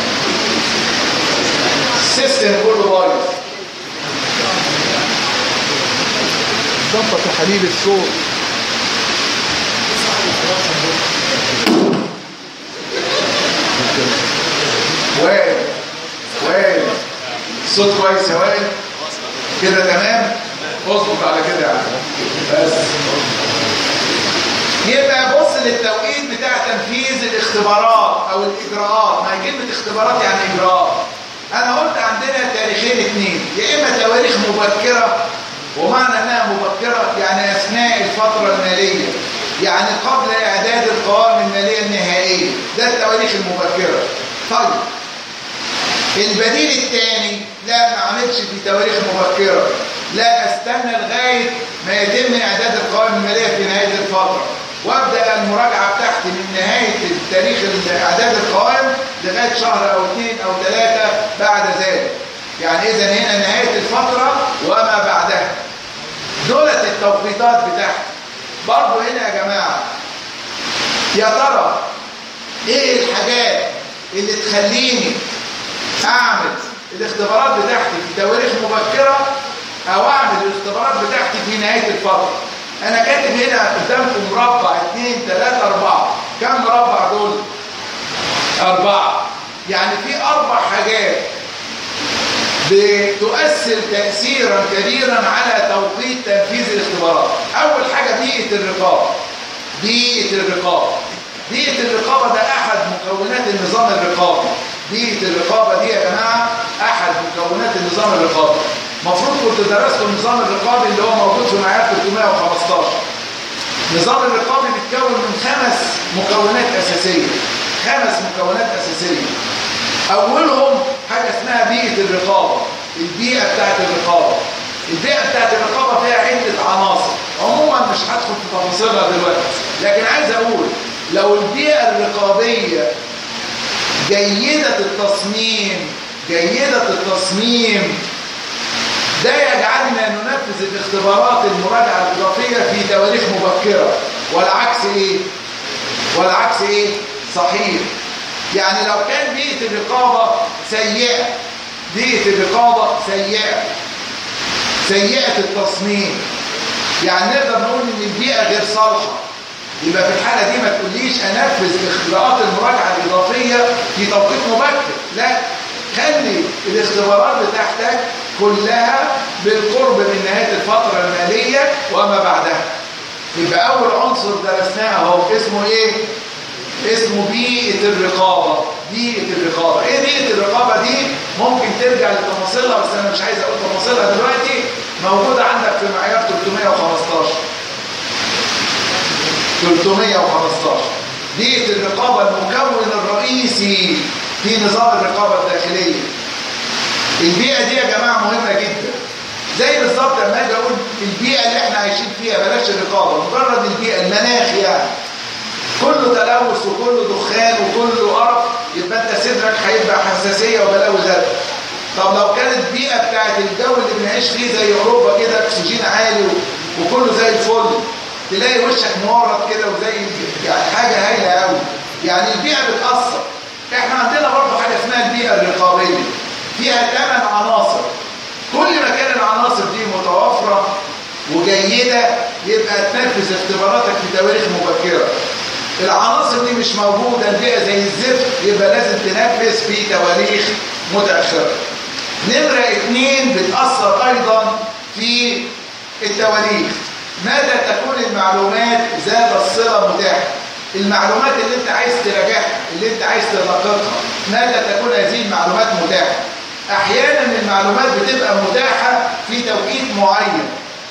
السيستم كله بايظ. ضبط تحاليل الصوت. وائل الصوت كويس يا وائل كده؟ تمام، اظبط على كده يعني. بس يبقى بص للتوقيت بتاع تنفيذ الاختبارات او الاجراءات. ما هي كلمه اختبارات يعني اجراءات. انا قلت عندنا تاريخين اثنين، يا اما تواريخ مبكره، ومعنى انها مبكره يعني اثناء الفتره الماليه، يعني قبل اعداد القوائم الماليه النهائيه، ده التواريخ المبكره. طيب البديل الثاني، لا ما اعملش في تواريخ مبكره، لا، استنى لغايه ما يتم اعداد القوائم الماليه في نهايه الفتره، وابدا المراجعه بتاعتي من نهايه تاريخ اعداد القوائم لغايه شهر او 2 أو 3 بعد ذلك. يعني اذا هنا نهايه الفتره وما بعدها. دولت التوقيتات بتاعتي. برضه هنا يا جماعة، يا ترى ايه الحاجات اللي تخليني اعمل الاختبارات بتاعتي في تواريخ مبكرة او اعمل الاختبارات بتاعتي في نهاية الفترة؟ انا كاتب هنا قدامكم مربع 2 3 4. كم مربع دول؟ 4. يعني في 4 حاجات بتؤثر تأثيرا كبيرا على توقيت تنفيذ الاختبارات. اول حاجة بيئة الرقابة. بيئة الرقابة، بيئة الرقابة ده احد مكونات النظام الرقابي. بيئة الرقابة دي يا جماعة احد مكونات النظام الرقابي. المفروض كنت درستوا النظام الرقابي اللي هو موجود في معيار 315. النظام الرقابي بيتكون من 5 مكونات أساسية. 5 مكونات أساسية. أولهم حاجة اسمها بيئة الرقابة. البيئة بتاعت الرقابة. البيئة بتاعت الرقابة فيها عدة عناصر، عموما مش هدخل في تفاصيلها دلوقتي، لكن عايز أقول لو البيئة الرقابية جيدة التصميم، جيدة التصميم، ده يجعلنا ننفذ الاختبارات المراجعة الإضافية في تواريخ مبكرة. والعكس إيه؟ والعكس إيه؟ صحيح. يعني لو كان بيئة الرقابة سيئة، بيئة الرقابة سيئة، سيئة التصميم، يعني نقدر نقول إن البيئة غير صالحة، يبقى في الحالة دي ما تقوليش أنفذ اختبارات المراجعة الإضافية في توقيت مبكر. لا، خلي الاختبارات بتاعتك كلها بالقرب من نهاية الفترة المالية وما بعدها. يبقى أول عنصر درسناه هو اسمه إيه؟ اسمه بيئة الرقابة. بيئة الرقابة. إيه بيئة الرقابة دي؟ ممكن ترجع لتفاصيلها، بس أنا مش عايز أقول تفاصيلها دلوقتي. موجودة عندك في معيار 315. 315. بيئة الرقابة المكون الرئيسي في نظام الرقابة الداخلية. البيئة دي يا جماعة مهمة جدا. زي بالظبط لما اجي اقول البيئة اللي احنا عايشين فيها، بلاش الرقابة، مجرد البيئة، المناخ يعني كله تلوث وكله دخان وكله قرف، يبقى انت صدرك هيبقى حساسية وبلاوي زرقاء. طب لو كانت البيئة بتاعت الجو اللي بنعيش فيه زي اوروبا كده، اكسجين عالي وكله زي الفل، تلاقي وشك مورط كده وزي يعني حاجة هايلة قوي. يعني البيئة بتأثر. احنا عندنا برضه حاجة اسمها البيئة الرقابية، فيها 8 عناصر. كل ما كان العناصر دي متوافرة وجيدة يبقى تنفذ اختباراتك في تواريخ مبكرة. العناصر دي مش موجودة، البيئة زي الزفت، يبقى لازم تنفذ في تواريخ متأخرة. نمرة 2 بتأثر أيضا في التواريخ. ماذا تكون المعلومات ذات الصلة متاحة؟ المعلومات اللي انت عايز تراجعها، اللي انت عايز تلقطها، ماذا تكون هذه المعلومات متاحة؟ احيانا المعلومات بتبقى متاحة في توقيت معين،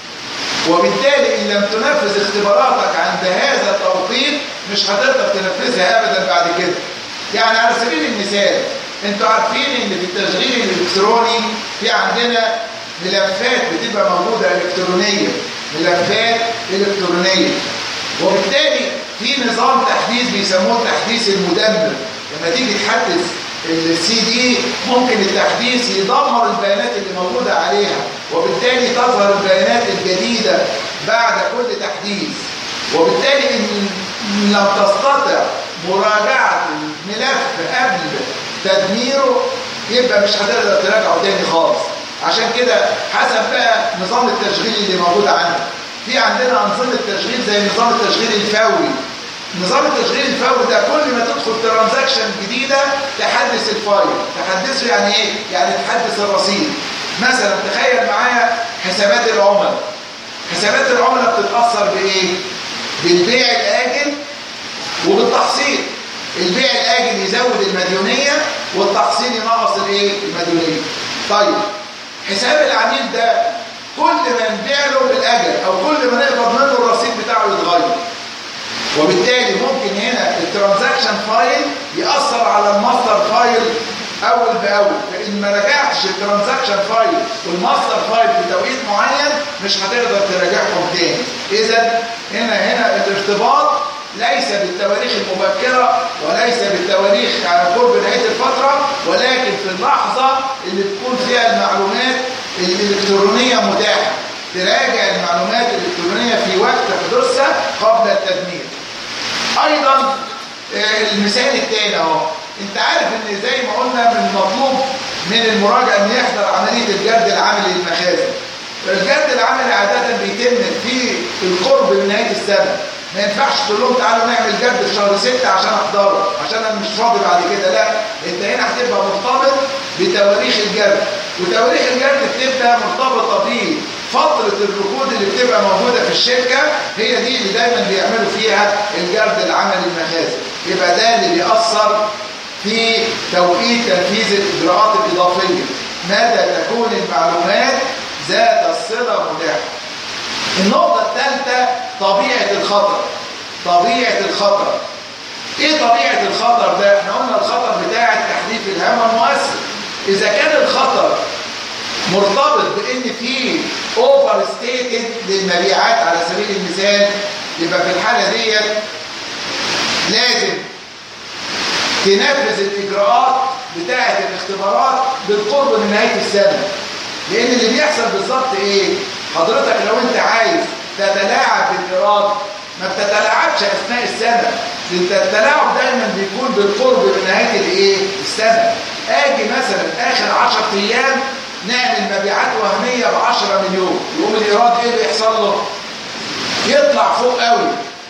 وبالتالي ان لم تنفذ اختباراتك عند هذا التوقيت مش هتقدر تنفذها ابدا بعد كده. يعني على سبيل المثال، انتوا عارفين ان في التشغيل الالكتروني في عندنا ملفات بتبقى موجودة الكترونية، ملفات الكترونية، وبالتالي في نظام تحديث بيسموه التحديث المدمر. لما تيجي تحدث السي دي ممكن التحديث يدمر البيانات اللي موجودة عليها، وبالتالي تظهر البيانات الجديدة بعد كل تحديث. وبالتالي إن لم تستطع مراجعة الملف قبل تدميره يبقى مش هتقدر تراجعه تاني خالص. عشان كده حسب بقى نظام التشغيل اللي موجود عندك. في عندنا أنظمة تشغيل زي نظام التشغيل الفوري. نظام التشغيل الفوري ده كل ما تدخل ترانزاكشن جديدة تحدث الفايل. تحدثه يعني ايه؟ يعني تحدث الرصيد. مثلا تخيل معايا حسابات العملاء. حسابات العملاء بتتأثر بإيه؟ بالبيع الآجل وبالتحصيل. البيع الآجل يزود المديونية والتحصيل ينقص الايه؟ المديونية. طيب حساب العميل ده كل ما نبيع له بالأجل أو كل ما نقبض منه الرصيد بتاعه يتغير، وبالتالي ممكن هنا الترانزاكشن فايل يأثر على الماستر فايل أول بأول، فإن ما راجعتش الترانزاكشن فايل والماستر فايل في توقيت معين مش هتقدر تراجعهم تاني. إذا هنا الارتباط ليس بالتواريخ المبكرة وليس بالتواريخ على قرب نهاية الفترة، ولكن في اللحظة اللي تكون فيها المعلومات الإلكترونية متاحة. تراجع المعلومات الإلكترونية في وقت حدوثها قبل التدمير. أيضا المثال الثاني اهو، انت عارف ان زي ما قلنا من المطلوب من المراجع ان يحضر عملية الجرد العملي للمخازن. الجرد العملي عادة بيتم في القرب من نهاية السنة. ما ينفعش تقول لهم تعالوا نعمل جرد في شهر 6 عشان احضره، عشان انا مش فاضي بعد كده. لا، انت هنا هتبقى مرتبط بتواريخ الجرد، وتواريخ الجرد بتبقى مرتبطة بفترة الركود اللي بتبقى موجودة في الشركة، هي دي اللي دايما بيعملوا فيها الجرد العملي للمخازن. يبقى ده اللي بيأثر في توقيت تنفيذ الإجراءات الإضافية. متى تكون المعلومات ذات الصلة متاحة. النقطة الثالثة طبيعة الخطر. طبيعة الخطر. ايه طبيعة الخطر ده؟ احنا قلنا الخطر بتاع تحديث الهامة المؤثر. اذا كان الخطر مرتبط بان في اوفر ستيتد للمبيعات على سبيل المثال، يبقى في الحالة ديت لازم تنفذ الإجراءات بتاعة الاختبارات بالقرب من نهاية السنة. لأن اللي بيحصل بالظبط إيه؟ حضرتك لو أنت عايز تتلاعب بالإيراد ما بتتلاعبش أثناء السنة، لأن التلاعب دايما بيكون بالقرب من نهاية الإيه؟ السنة. آجي مثلا آخر 10 أيام نعمل مبيعات وهمية ب10 مليون، يقوم الإيراد إيه اللي يحصل له؟ يطلع فوق قوي،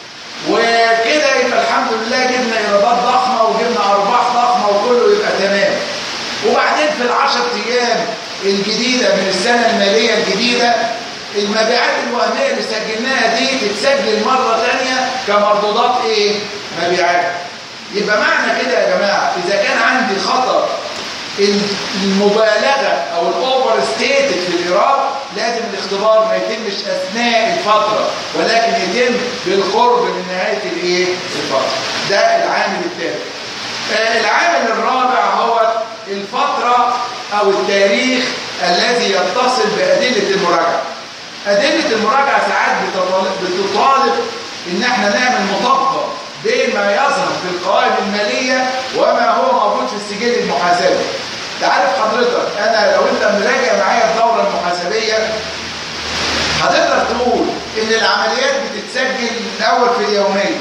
وكده يبقى الحمد لله جبنا ايرادات ضخمه وجبنا ارباح ضخمه وكله يبقى تمام. وبعدين في ال10 ايام الجديده من السنه الماليه الجديده المبيعات الوهميه اللي سجلناها دي تتسجل مره ثانيه كمردودات ايه؟ مبيعات. يبقى معنى كده يا جماعه اذا كان عندي خطر المبالغه او الاوفر ستيتد في الايراد، لازم الاختبار ما يتمش اثناء الفتره ولكن يتم بالقرب من نهايه الايه؟ الفتره. ده العامل الثالث. العامل الرابع هو الفتره او التاريخ الذي يتصل بادله المراجعه. ادله المراجعه ساعات بتطالب ان احنا نعمل مطابقه بين ما يظهر في القوائم الماليه وما هو موجود في السجل المحاسبي. تعرف حضرتك انا لو انت مراجع معايا الدوره المحاسبيه هتقدر تقول ان العمليات بتتسجل الاول في اليوميه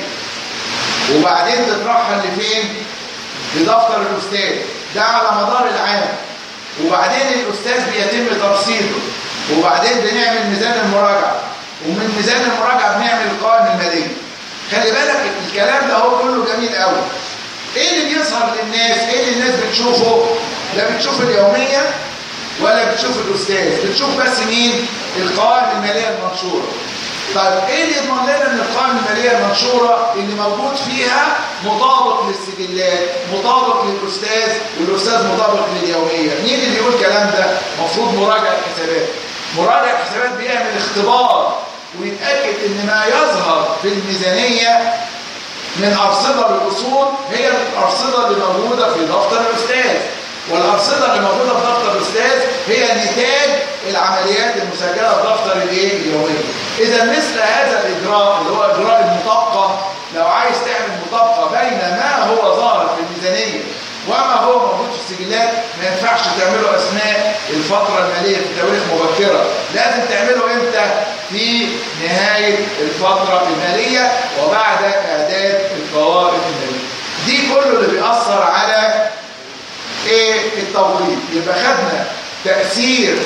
وبعدين تترحل لفين؟ لدفتر الاستاذ، ده على مدار العام. وبعدين الاستاذ بيتم ترصيده، وبعدين بنعمل ميزان المراجعه، ومن ميزان المراجعه بنعمل القوائم الماليه. خلي بالك الكلام ده هو كله جميل قوي. ايه اللي بيظهر للناس؟ ايه اللي الناس بتشوفه؟ لا بتشوف اليوميه ولا بتشوف الاستاذ، بتشوف بس مين؟ القوائم الماليه المنشوره. طيب ايه اللي يضمن لنا ان القوائم الماليه المنشوره اللي موجود فيها مطابق للسجلات، مطابق للاستاذ، والاستاذ مطابق لليوميه؟ مين اللي يقول الكلام ده؟ المفروض مراجع الحسابات. مراجع الحسابات بيعمل اختبار ويتاكد ان ما يظهر في الميزانيه من ارصده للاصول هي الارصده اللي موجوده في دفتر الاستاذ، والارصده اللي موجوده في دفتر الاستاذ هي نتاج العمليات المسجله في دفتر الايه؟ اليوميه. اذا مثل هذا الاجراء اللي هو اجراء المطابقه، لو عايز تعمل مطابقه بين ما هو ظاهر في الميزانيه وما هو موجود في السجلات، ما ينفعش تعمله اثناء الفتره الماليه في تواريخ مبكره، لازم تعمله امتى؟ في نهايه الفتره الماليه وبعد اعداد القوائم الماليه. دي كله اللي بيأثر على ايه؟ التوقيت. يبقى خدنا تأثير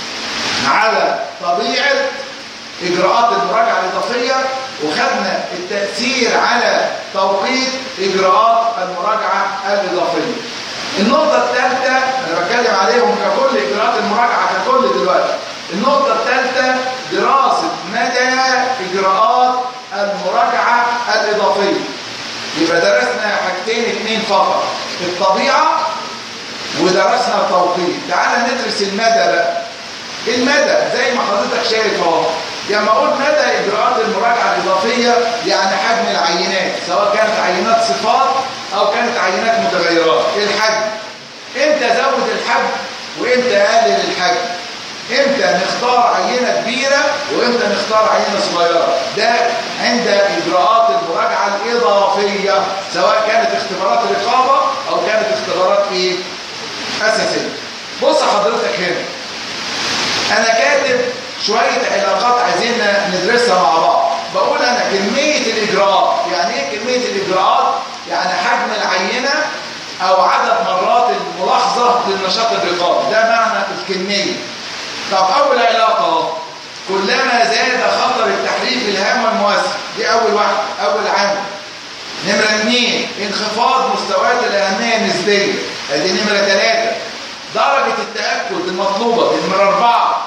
على طبيعة إجراءات المراجعة الإضافية، وخدنا التأثير على توقيت إجراءات المراجعة الإضافية. النقطة الثالثة أنا بتكلم عليهم ككل إجراءات المراجعة ككل دلوقتي. النقطة الثالثة دراسة مدى إجراءات المراجعة الإضافية. يبقى درسنا حاجتين اتنين فقط، الطبيعة ودرسنا التوقيت. تعال ندرس المدى بقى. المدى زي ما حضرتك شايف اهو، لما اقول مدى اجراءات المراجعه الاضافيه يعني حجم العينات، سواء كانت عينات صفات او كانت عينات متغيرات. الحجم امتى ازود الحجم وامتى اقلل الحجم، امتى نختار عينه كبيره وامتى نختار عينه صغيره، ده عند اجراءات المراجعه الاضافيه، سواء كانت اختبارات رقابه او كانت اختبارات ايه؟ اساسيه. بص حضرتك هنا انا كاتب شوية علاقات عايزين ندرسها مع بعض. بقول أنا كمية الإجراءات. يعني إيه كمية الإجراءات؟ يعني حجم العينة أو عدد مرات الملاحظة للنشاط الرقابي، ده معنى الكمية. طب أول علاقة، كلما زاد خطر التحريف الهام والمؤثر، دي أول واحد، أول عامل. نمرة 2 انخفاض مستويات الأهمية النسبية، ادي نمرة 3 درجة التأكد المطلوبة، دي نمرة 4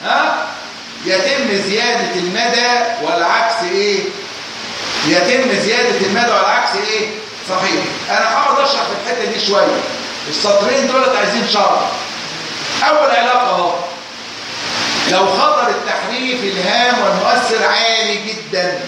يتم زيادة المدى والعكس ايه؟ يتم زيادة المدى والعكس ايه؟ صحيح. انا هقعد اشرح في الحتة دي شوية، السطرين دولت عايزين شرح. اول علاقة اهو، لو خطر التحريف الهام والمؤثر عالي جدا،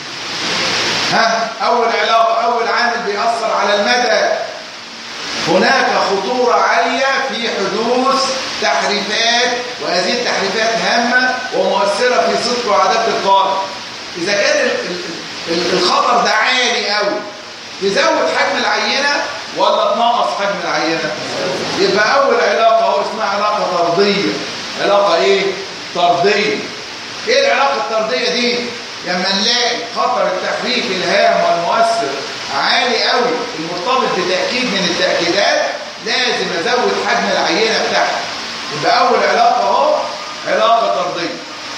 اول علاقة، اول عامل بيأثر على المدى، هناك خطورة عالية في حدوث تحريفات، وهذه التحريفات هامة ومؤثرة في صدق وعدالة القائم. إذا كان الخطر ده عالي قوي، تزود حجم العينة ولا تنقص حجم العينة؟ يبقى أول علاقة هو اسمها علاقة طردية. علاقة إيه؟ طردية. إيه العلاقة الطردية دي؟ لما نلاقي خطر التحريف الهام والمؤثر عالي قوي المرتبط بتأكيد من التأكيدات، لازم أزود حجم العينة بتاعتي. يبقى أول علاقة اهو علاقة طردية.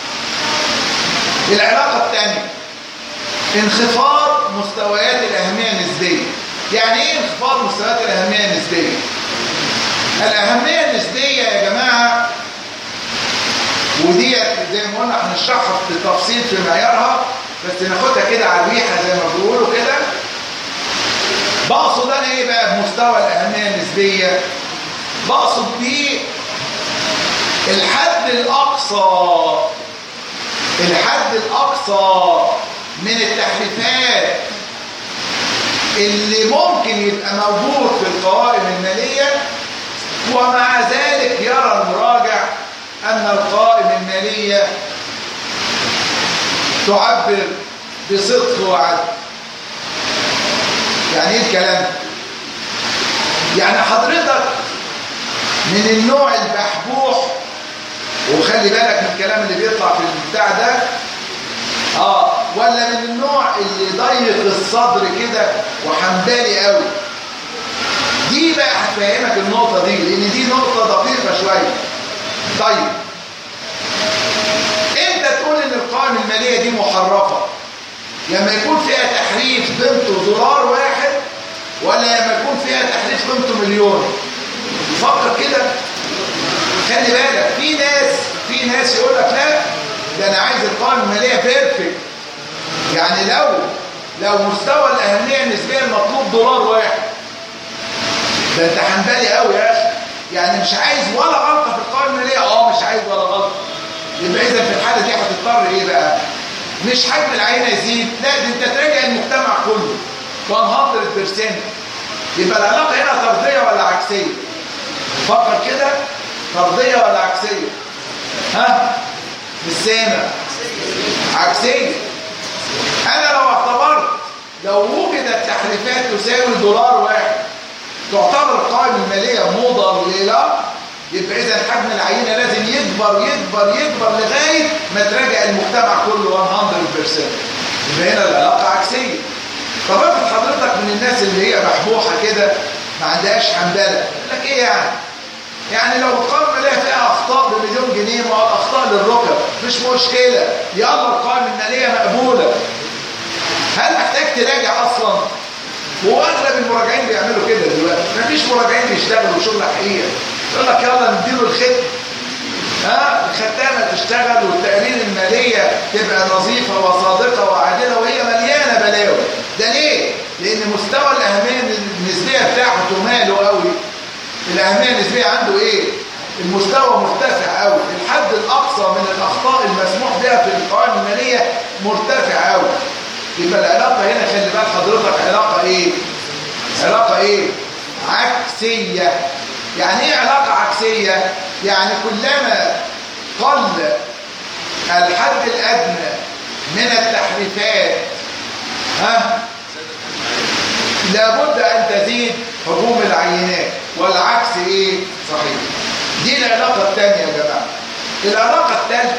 العلاقة الثانية انخفاض مستويات الأهمية النسبية. يعني إيه انخفاض مستويات الأهمية النسبية؟ الأهمية النسبية يا جماعة، ودي زي ما قلنا هنشرحها بالتفصيل في معيارها، بس ناخدها كده على الريحة زي ما بيقولوا كده. بقصد انا ايه بقى بمستوى الاهميه النسبيه؟ بقصد بيه الحد الاقصى، الحد الاقصى من التحريفات اللي ممكن يبقى موجود في القوائم الماليه، ومع ذلك يرى المراجع ان القوائم الماليه تعبر بصدق وعدل. يعني ايه الكلام؟ يعني حضرتك من النوع البحبوح، وخلي بالك من الكلام اللي بيطلع في البتاع ده، ولا من النوع اللي ضيق الصدر كده وحنبالي قوي؟ دي بقى هتفهمك النقطة دي، لان دي نقطة دقيقة شوية. طيب انت تقول ان القوائم المالية دي محرفة لما يكون فيها تحريف قيمته دولار واحد، ولا لما يكون فيها تحريف قيمته مليون؟ فكر كده، خلي بالك. في ناس يقول لك لا، ده انا عايز القوائم الماليه بيرفكت. يعني لو مستوى الاهميه النسبيه المطلوب دولار واحد، ده انت حنبالي قوي يا اخي. يعني مش عايز ولا غلطه في القوائم الماليه، مش عايز ولا غلطه. يبقى اذا في الحاله دي هتضطر ايه بقى؟ مش حجم العينه يزيد، لا، ده انت تراجع المجتمع كله 100%. يبقى العلاقه هنا طرديه ولا عكسيه؟ فكر كده، طرديه ولا عكسيه؟ مش سامع. عكسيه. انا لو اعتبرت لو وجدت تحريفات تساوي دولار واحد تعتبر القوائم الماليه مضلله، يبقى اذا حجم العينه لازم يكبر يكبر يكبر لغايه ما تراجع المجتمع كله 100%. يبقى هنا العلاقه عكسيه. طب افرض حضرتك من الناس اللي هي محبوحه كده ما عندهاش حنبله، يقول لك ايه يعني لو القوائم الماليه فيها اخطاء بمليون جنيه، ما هو الاخطاء للركب مش مشكله، يلا القوائم الماليه مقبوله. هل محتاج تراجع اصلا؟ واغلب المراجعين بيعملوا كده دلوقتي. مفيش مراجعين بيشتغلوا شغل حقيقي، يقول لك يلا نديله الختم، الختامه تشتغل والتقارير الماليه تبقى نظيفه وصادقه وعادله، وهي مليانه بلاوي. ده ليه؟ لان مستوى الاهميه النسبيه بتاعته ماله قوي. الاهميه النسبيه عنده ايه؟ المستوى مرتفع قوي، الحد الاقصى من الاخطاء المسموح بها في القوائم الماليه مرتفع قوي. يبقى العلاقه هنا خلي بال حضرتك علاقه ايه؟ علاقه ايه؟ عكسيه. يعني ايه علاقه عكسيه؟ يعني كلما قل الحد الادنى من التحريفات لابد ان تزيد حجوم العينات، والعكس ايه؟ صحيح. دي العلاقه الثانيه يا جماعه. العلاقة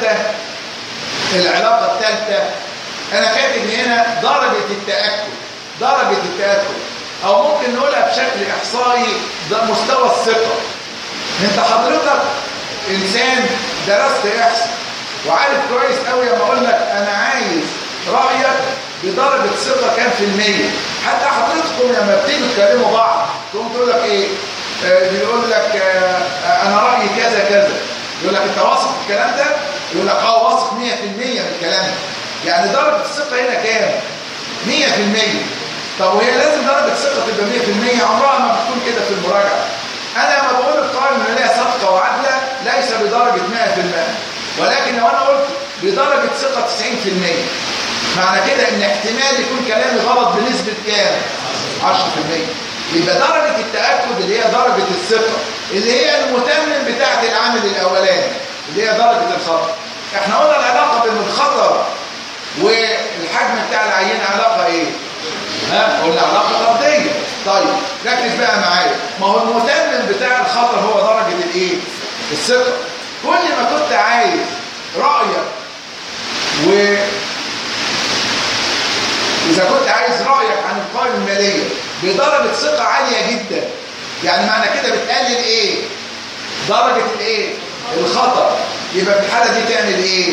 الثالثة أنا كاتب هنا درجة التأكد، أو ممكن نقولها بشكل إحصائي ده مستوى الثقة. أنت حضرتك إنسان درست إحصاء وعارف كويس قوي لما أقول لك أنا عايز رأيك بدرجة ثقة كام في المية. حتى حضرتكم لما بتيجوا تكلموا بعض تقول لك إيه؟ بيقول لك أنا رأيي كذا كذا، يقول لك أنت واثق في الكلام ده؟ يقول لك واثق 100% من الكلام ده. يعني درجة الثقة هنا كام؟ 100%. طب وهي لازم درجة الثقة تبقى 100%؟ عمرها ما بتكون كده في المراجعة. أنا لما بقول القائمة إن ليها صفقة وعدلة ليس بدرجة 100%، ولكن لو أنا قلت بدرجة ثقة 90%، معنى كده إن احتمال يكون كلامي غلط بنسبة كام؟ 10%. يبقى درجة التأكد اللي هي درجة الثقة اللي هي المتمم بتاعة العامل الأولاني اللي هي درجة الخطر. احنا قلنا العلاقة بين الخطر والحجم بتاع العينة علاقة ايه؟ قلنا علاقة طردية. طيب ركز بقى معايا، ما هو المتمم بتاع الخطر هو درجة الايه؟ الثقة. كل ما كنت عايز رأيك إذا كنت عايز رأيك عن القائمة المالية بدرجة ثقة عالية جدا، يعني معنى كده بتقلل ايه؟ درجة الايه؟ الخطر. يبقى في الحالة دي تعمل ايه؟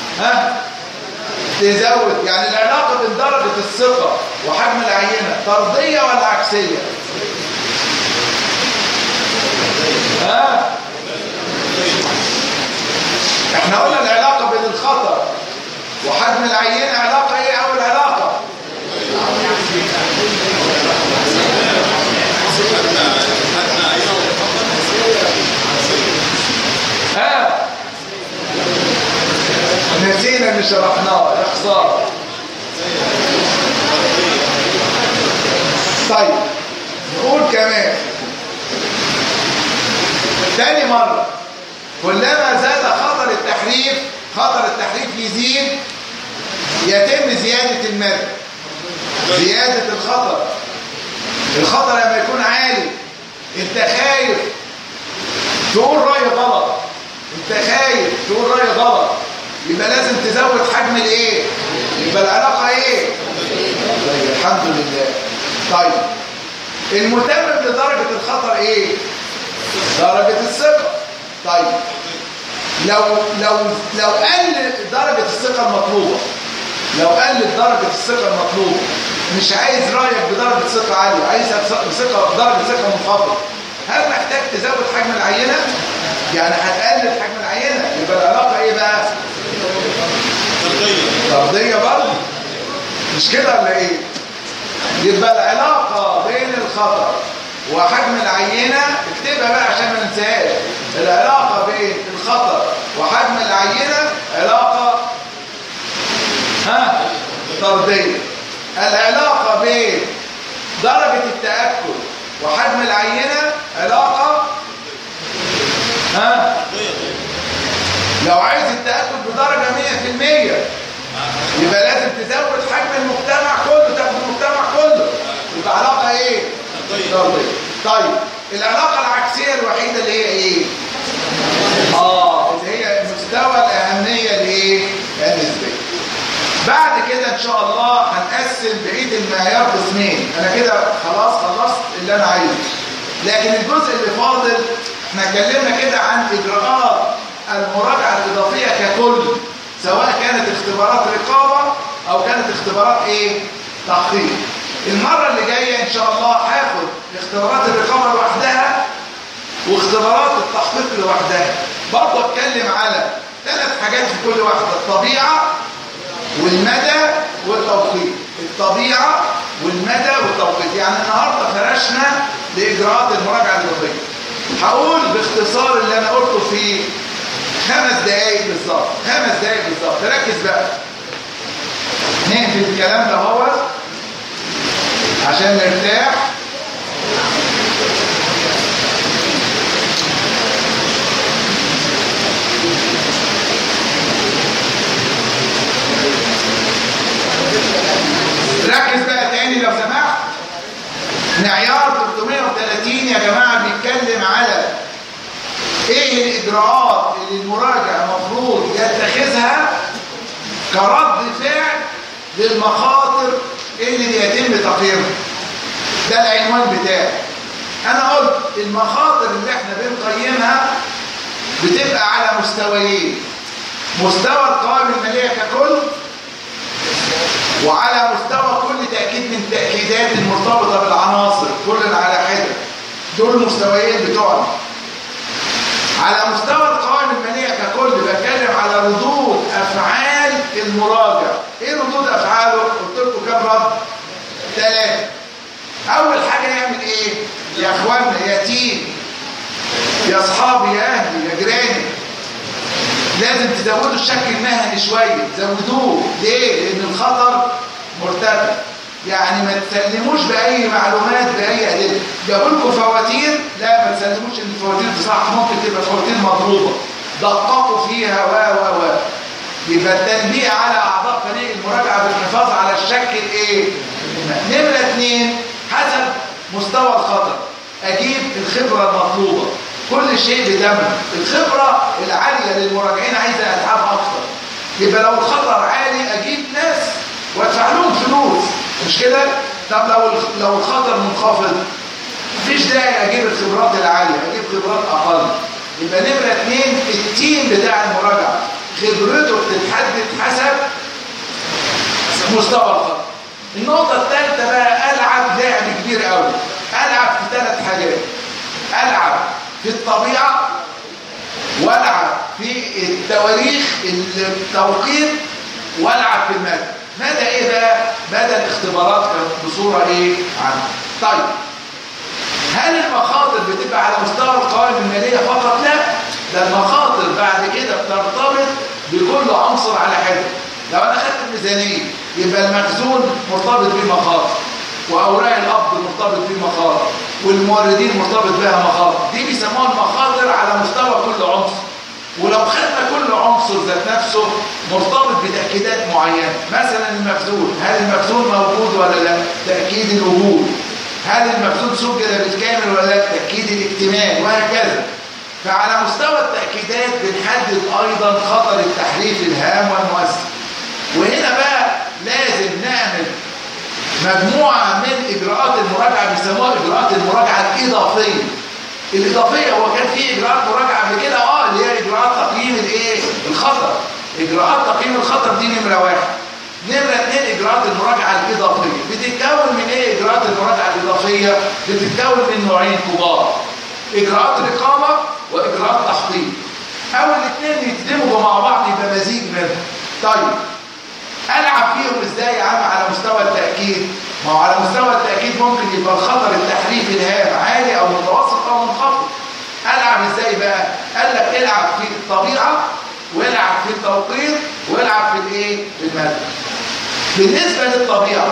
تزود. يعني العلاقة بين درجة الثقة وحجم العينة طردية ولا عكسية؟ احنا قلنا العلاقة بين الخطر وحجم العينة علاقة ايه اول علاقة؟ نسينا اللي شرحناه يا خسارة. طيب نقول كمان تاني مرة، كلما زاد خطر التحريف يزيد، يتم زيادة المدى، زيادة الخطر. الخطر لما يكون عالي انت خايف تقول رأي غلط، يبقى لازم تزود حجم الايه؟ يبقى العلاقة ايه؟ طيب الحمد لله. طيب المتمم لدرجة الخطر ايه؟ درجة الثقة. طيب لو قل درجة الثقة المطلوبة، مش عايز رأيك بدرجة ثقة عالية، عايز درجة ثقة منخفضة، هل محتاج تزود حجم العينة؟ يعني هتقلل حجم العينة، يبقى العلاقة ايه بقى؟ طردية برضه، مش كده ولا ايه؟ يبقى العلاقة بين الخطر وحجم العينة، اكتبها بقى عشان ما ننساهاش. العلاقة بين الخطر وحجم العينة علاقة طردية. العلاقة بين درجة التأكد وحجم العينة علاقة لو عايز التأكد بدرجة 100% يبقى لازم تزود حجم المجتمع كله، تاخد المجتمع كله، يبقى علاقة ايه؟ طردية. طيب العلاقة العكسية الوحيدة اللي هي ايه؟ اللي هي مستوى الأهمية الايه؟ النسبية. بعد كده ان شاء الله هنقسم بقية المعيار قسمين. انا كده خلاص خلصت اللي انا عايزه، لكن الجزء اللي فاضل احنا اتكلمنا كده عن اجراءات المراجعة الإضافية ككل، سواء كانت اختبارات رقابة او كانت اختبارات ايه؟ تحقيق. المرة اللي جاية ان شاء الله هاخد اختبارات الرقابة لوحدها واختبارات التحقيق لوحدها. برضه اتكلم على 3 حاجات في كل واحدة: الطبيعة والمدى والتوقيت. الطبيعة والمدى والتوقيت. يعني النهاردة فرشنا لإجراءات المراجعة الإضافية. هقول باختصار اللي أنا قلته في 5 دقايق بالظبط. 5 دقايق بالظبط. ركز بقى، نقفل الكلام ده هو عشان نرتاح. ركز بقى تاني لو سمحت. معيار 330 يا جماعة بيتكلم على ايه الإجراءات اللي المراجع المفروض يتخذها كرد فعل للمخاطر اللي بيتم تقييمها. ده العنوان بتاعي. انا قلت المخاطر اللي احنا بنقيمها بتبقى على مستويين: مستوى القوائم الماليه ككل، وعلى مستوى كل تاكيد من التاكيدات المرتبطه بالعناصر كل على حده. دول المستويين بتوعنا. على مستوى القوائم الماليه ككل بتكلم على ردود افعال المراجع. ايه ردود افعاله؟ قلت لكم كام رد؟ 3. اول حاجه يعمل ايه يا اخوانا يا تيم يا اصحابي يا اهلي يا جيراني؟ لازم تزودوا الشك المهني شويه، زودوه. ليه؟ لان الخطر مرتفع. يعني ما تسلموش باي معلومات باي ادله. جابوا لكم فواتير، لا ما تسلموش ان الفواتير دي صح، ممكن تبقى فواتير مضروبه، دققوا فيها و يبقى التنبيه على اعضاء فريق المراجعه بالحفاظ على الشك الايه؟ نمره 2 حسب مستوى الخطر اجيب الخبره المطلوبه. كل شيء بثمن. الخبره العاليه للمراجعين عايزه اتعاب اكتر، يبقى لو الخطر عالي اجيب ناس وادفع لهم فلوس، مش كده؟ طب لو الخطر منخفض مفيش داعي اجيب الخبرات العاليه، اجيب خبرات اقل. يبقى نمره 2 التيم بتاع المراجعه خبرته بتتحدد حسب مستوى الخطر. النقطه الثالثه بقى العب لعب كبير قوي. العب في 3 حاجات: العب في الطبيعه، والعب في التواريخ التوقيت، والعب في المدى. مدى ايه بقى؟ مدى الاختبارات بصوره ايه عنه. طيب هل المخاطر بتبقى على مستوى القوائم الماليه فقط؟ لا، ده المخاطر بعد كده بترتبط بكل عنصر على حده. لو انا خدت الميزانيه يبقى المخزون مرتبط بيه مخاطر، واوراق القبض مرتبط بيه مخاطر، والموردين مرتبط بها مخاطر. دي بيسموها المخاطر على مستوى كل عنصر. ولو خدنا كل عنصر ذات نفسه مرتبط بتأكيدات معينة. مثلا المخزون، هل المخزون موجود ولا لا؟ تأكيد الوجود. هل المخزون سجل بالكامل ولا لا؟ تأكيد الاكتمال، وهكذا. فعلى مستوى التأكيدات بنحدد أيضا خطر التحريف الهام والمؤثر. وهنا بقى لازم نعمل مجموعة من إجراءات المراجعة بيسموها إجراءات المراجعة الإضافية. الإضافية هو كان في إجراءات مراجعة قبل كده اللي هي إجراءات تقييم الإيه؟ الخطر. إجراءات تقييم الخطر دي نمرة 1. نمرة 2 إجراءات المراجعة الإضافية. بتتكون من إيه إجراءات المراجعة الإضافية؟ بتتكون من نوعين كبار: إجراءات رقابة وإجراءات تحقيق. أو الاثنين يتدمجوا مع بعض يبقى مزيج منهم. طيب ألعب فيهم إزاي يا عم على مستوى التأكيد؟ ما هو على مستوى التأكيد ممكن يبقى الخطر التحريف الهام عالي أو متوسط أو منخفض. ألعب إزاي بقى؟ قال لك العب في الطبيعة، والعب في التوقيت، والعب في الإيه؟ في المدى. بالنسبة للطبيعة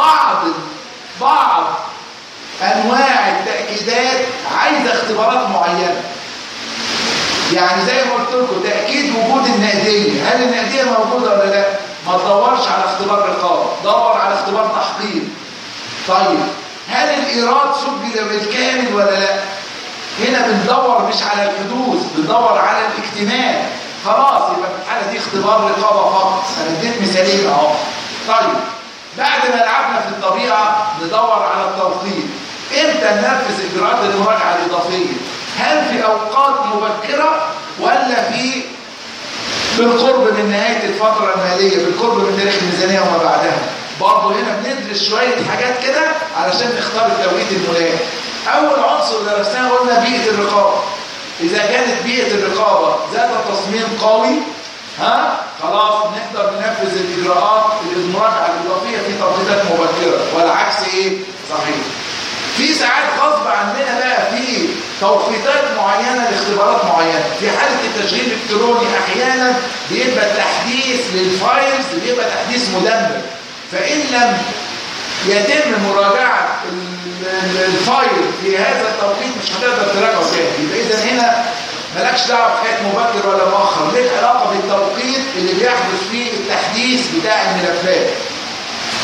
بعض أنواع التأكيدات عايزة اختبارات معينة. يعني زي ما قلت لكم تأكيد وجود النقدية. هل النقدية موجودة ولا لا؟ ما تدورش على اختبار رقابة، دور على اختبار تحقيق. طيب هل الإيراد سجل بالكامل ولا لا؟ هنا بندور مش على الحدوث، بندور على الاكتمال. خلاص يبقى في الحالة دي اختبار رقابة فقط. أنا اديت مثالين أهو. طيب بعد ما لعبنا في الطبيعة ندور على التوقيت. امتى ننفذ إجراءات المراجعة الإضافية؟ هل في أوقات مبكرة ولا بالقرب من نهاية الفترة المالية، بالقرب من تاريخ الميزانية وما بعدها؟ برضه هنا بندرس شوية حاجات كده علشان نختار التوقيت الملائم. أول عنصر درسناه قلنا بيئة الرقابة. إذا كانت بيئة الرقابة ذات تصميم قوي خلاص نقدر ننفذ الإجراءات المراجعة الإضافية في توقيتات مبكرة، والعكس إيه؟ صحيح. في ساعات غصب عننا بقى في توقيتات معينة لاختبارات معينة. في حالة التشغيل الإلكتروني أحيانا بيبقى التحديث للفايلز بيبقى تحديث مدمر، فإن لم يتم مراجعة الفايل في هذا التوقيت مش هتقدر تراجعه تاني. يبقى إذا هنا مالكش دعوه بحكايه مبكر ولا مؤخر، ليك علاقه بالتوقيت اللي بيحدث فيه التحديث بتاع الملفات.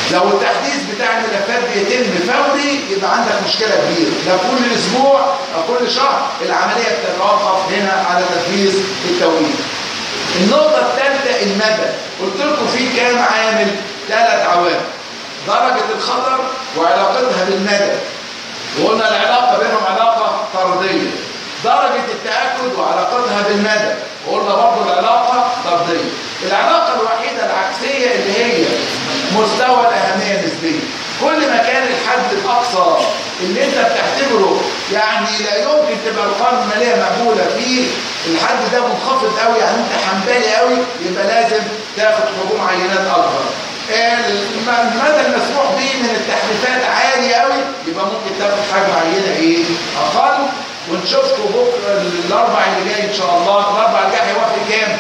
لو التحديث بتاع الملفات بيتم فوري يبقى عندك مشكلة كبيرة، لو كل اسبوع او كل شهر العملية بتتوقف هنا على تنفيذ التوقيت. النقطة الثالثة المدى. قلت لكم في كام عامل؟ 3 عوامل: درجة الخطر وعلاقتها بالمدى، وقلنا العلاقة بينهم علاقة طردية. درجة التأكد وعلاقتها بالمدى، وقلنا برضه العلاقة طردية. العلاقة الوحيدة العكسية اللي هي مستوى الأهمية النسبية. كل ما كان الحد الأقصى اللي أنت بتعتبره يعني لا يمكن تبقى القوائم المالية مقبولة فيه، الحد ده منخفض قوي، يعني أنت حنبالي قوي، يبقى لازم تاخد حجوم عينات أكبر. المدى المسموح به من التحريفات عالي قوي، يبقى ممكن تاخد حجم عينة ايه؟ أقل. ونشوفكم بكره الأربع اللي جاي إن شاء الله. الأربع اللي جاي هيوافق كام؟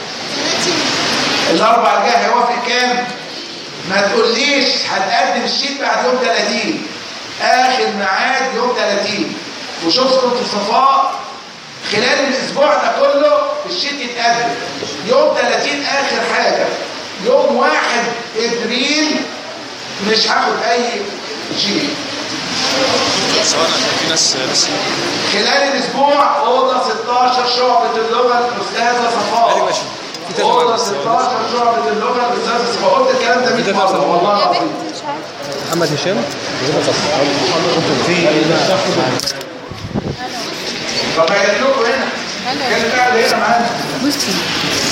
الأربع اللي جاي هيوافق كام؟ ما تقوليش هتقدم الشيت بعد يوم 30. آخر ميعاد يوم 30. وشوفكم في صفاء خلال الأسبوع ده كله الشيت يتقدم. يوم 30 آخر حاجة. يوم 1 إبريل مش هاخد أي شيء. سواء عشان في ناس لسه خلال الأسبوع أوضة 16 شعبة اللغة الأستاذة صفاء. أوضة 16 شعبة اللغة الأستاذة صفاء. قلت الكلام ده 100 مرة والله العظيم. محمد هشام طب هيجي لكم هنا. كان قاعد هنا معانا.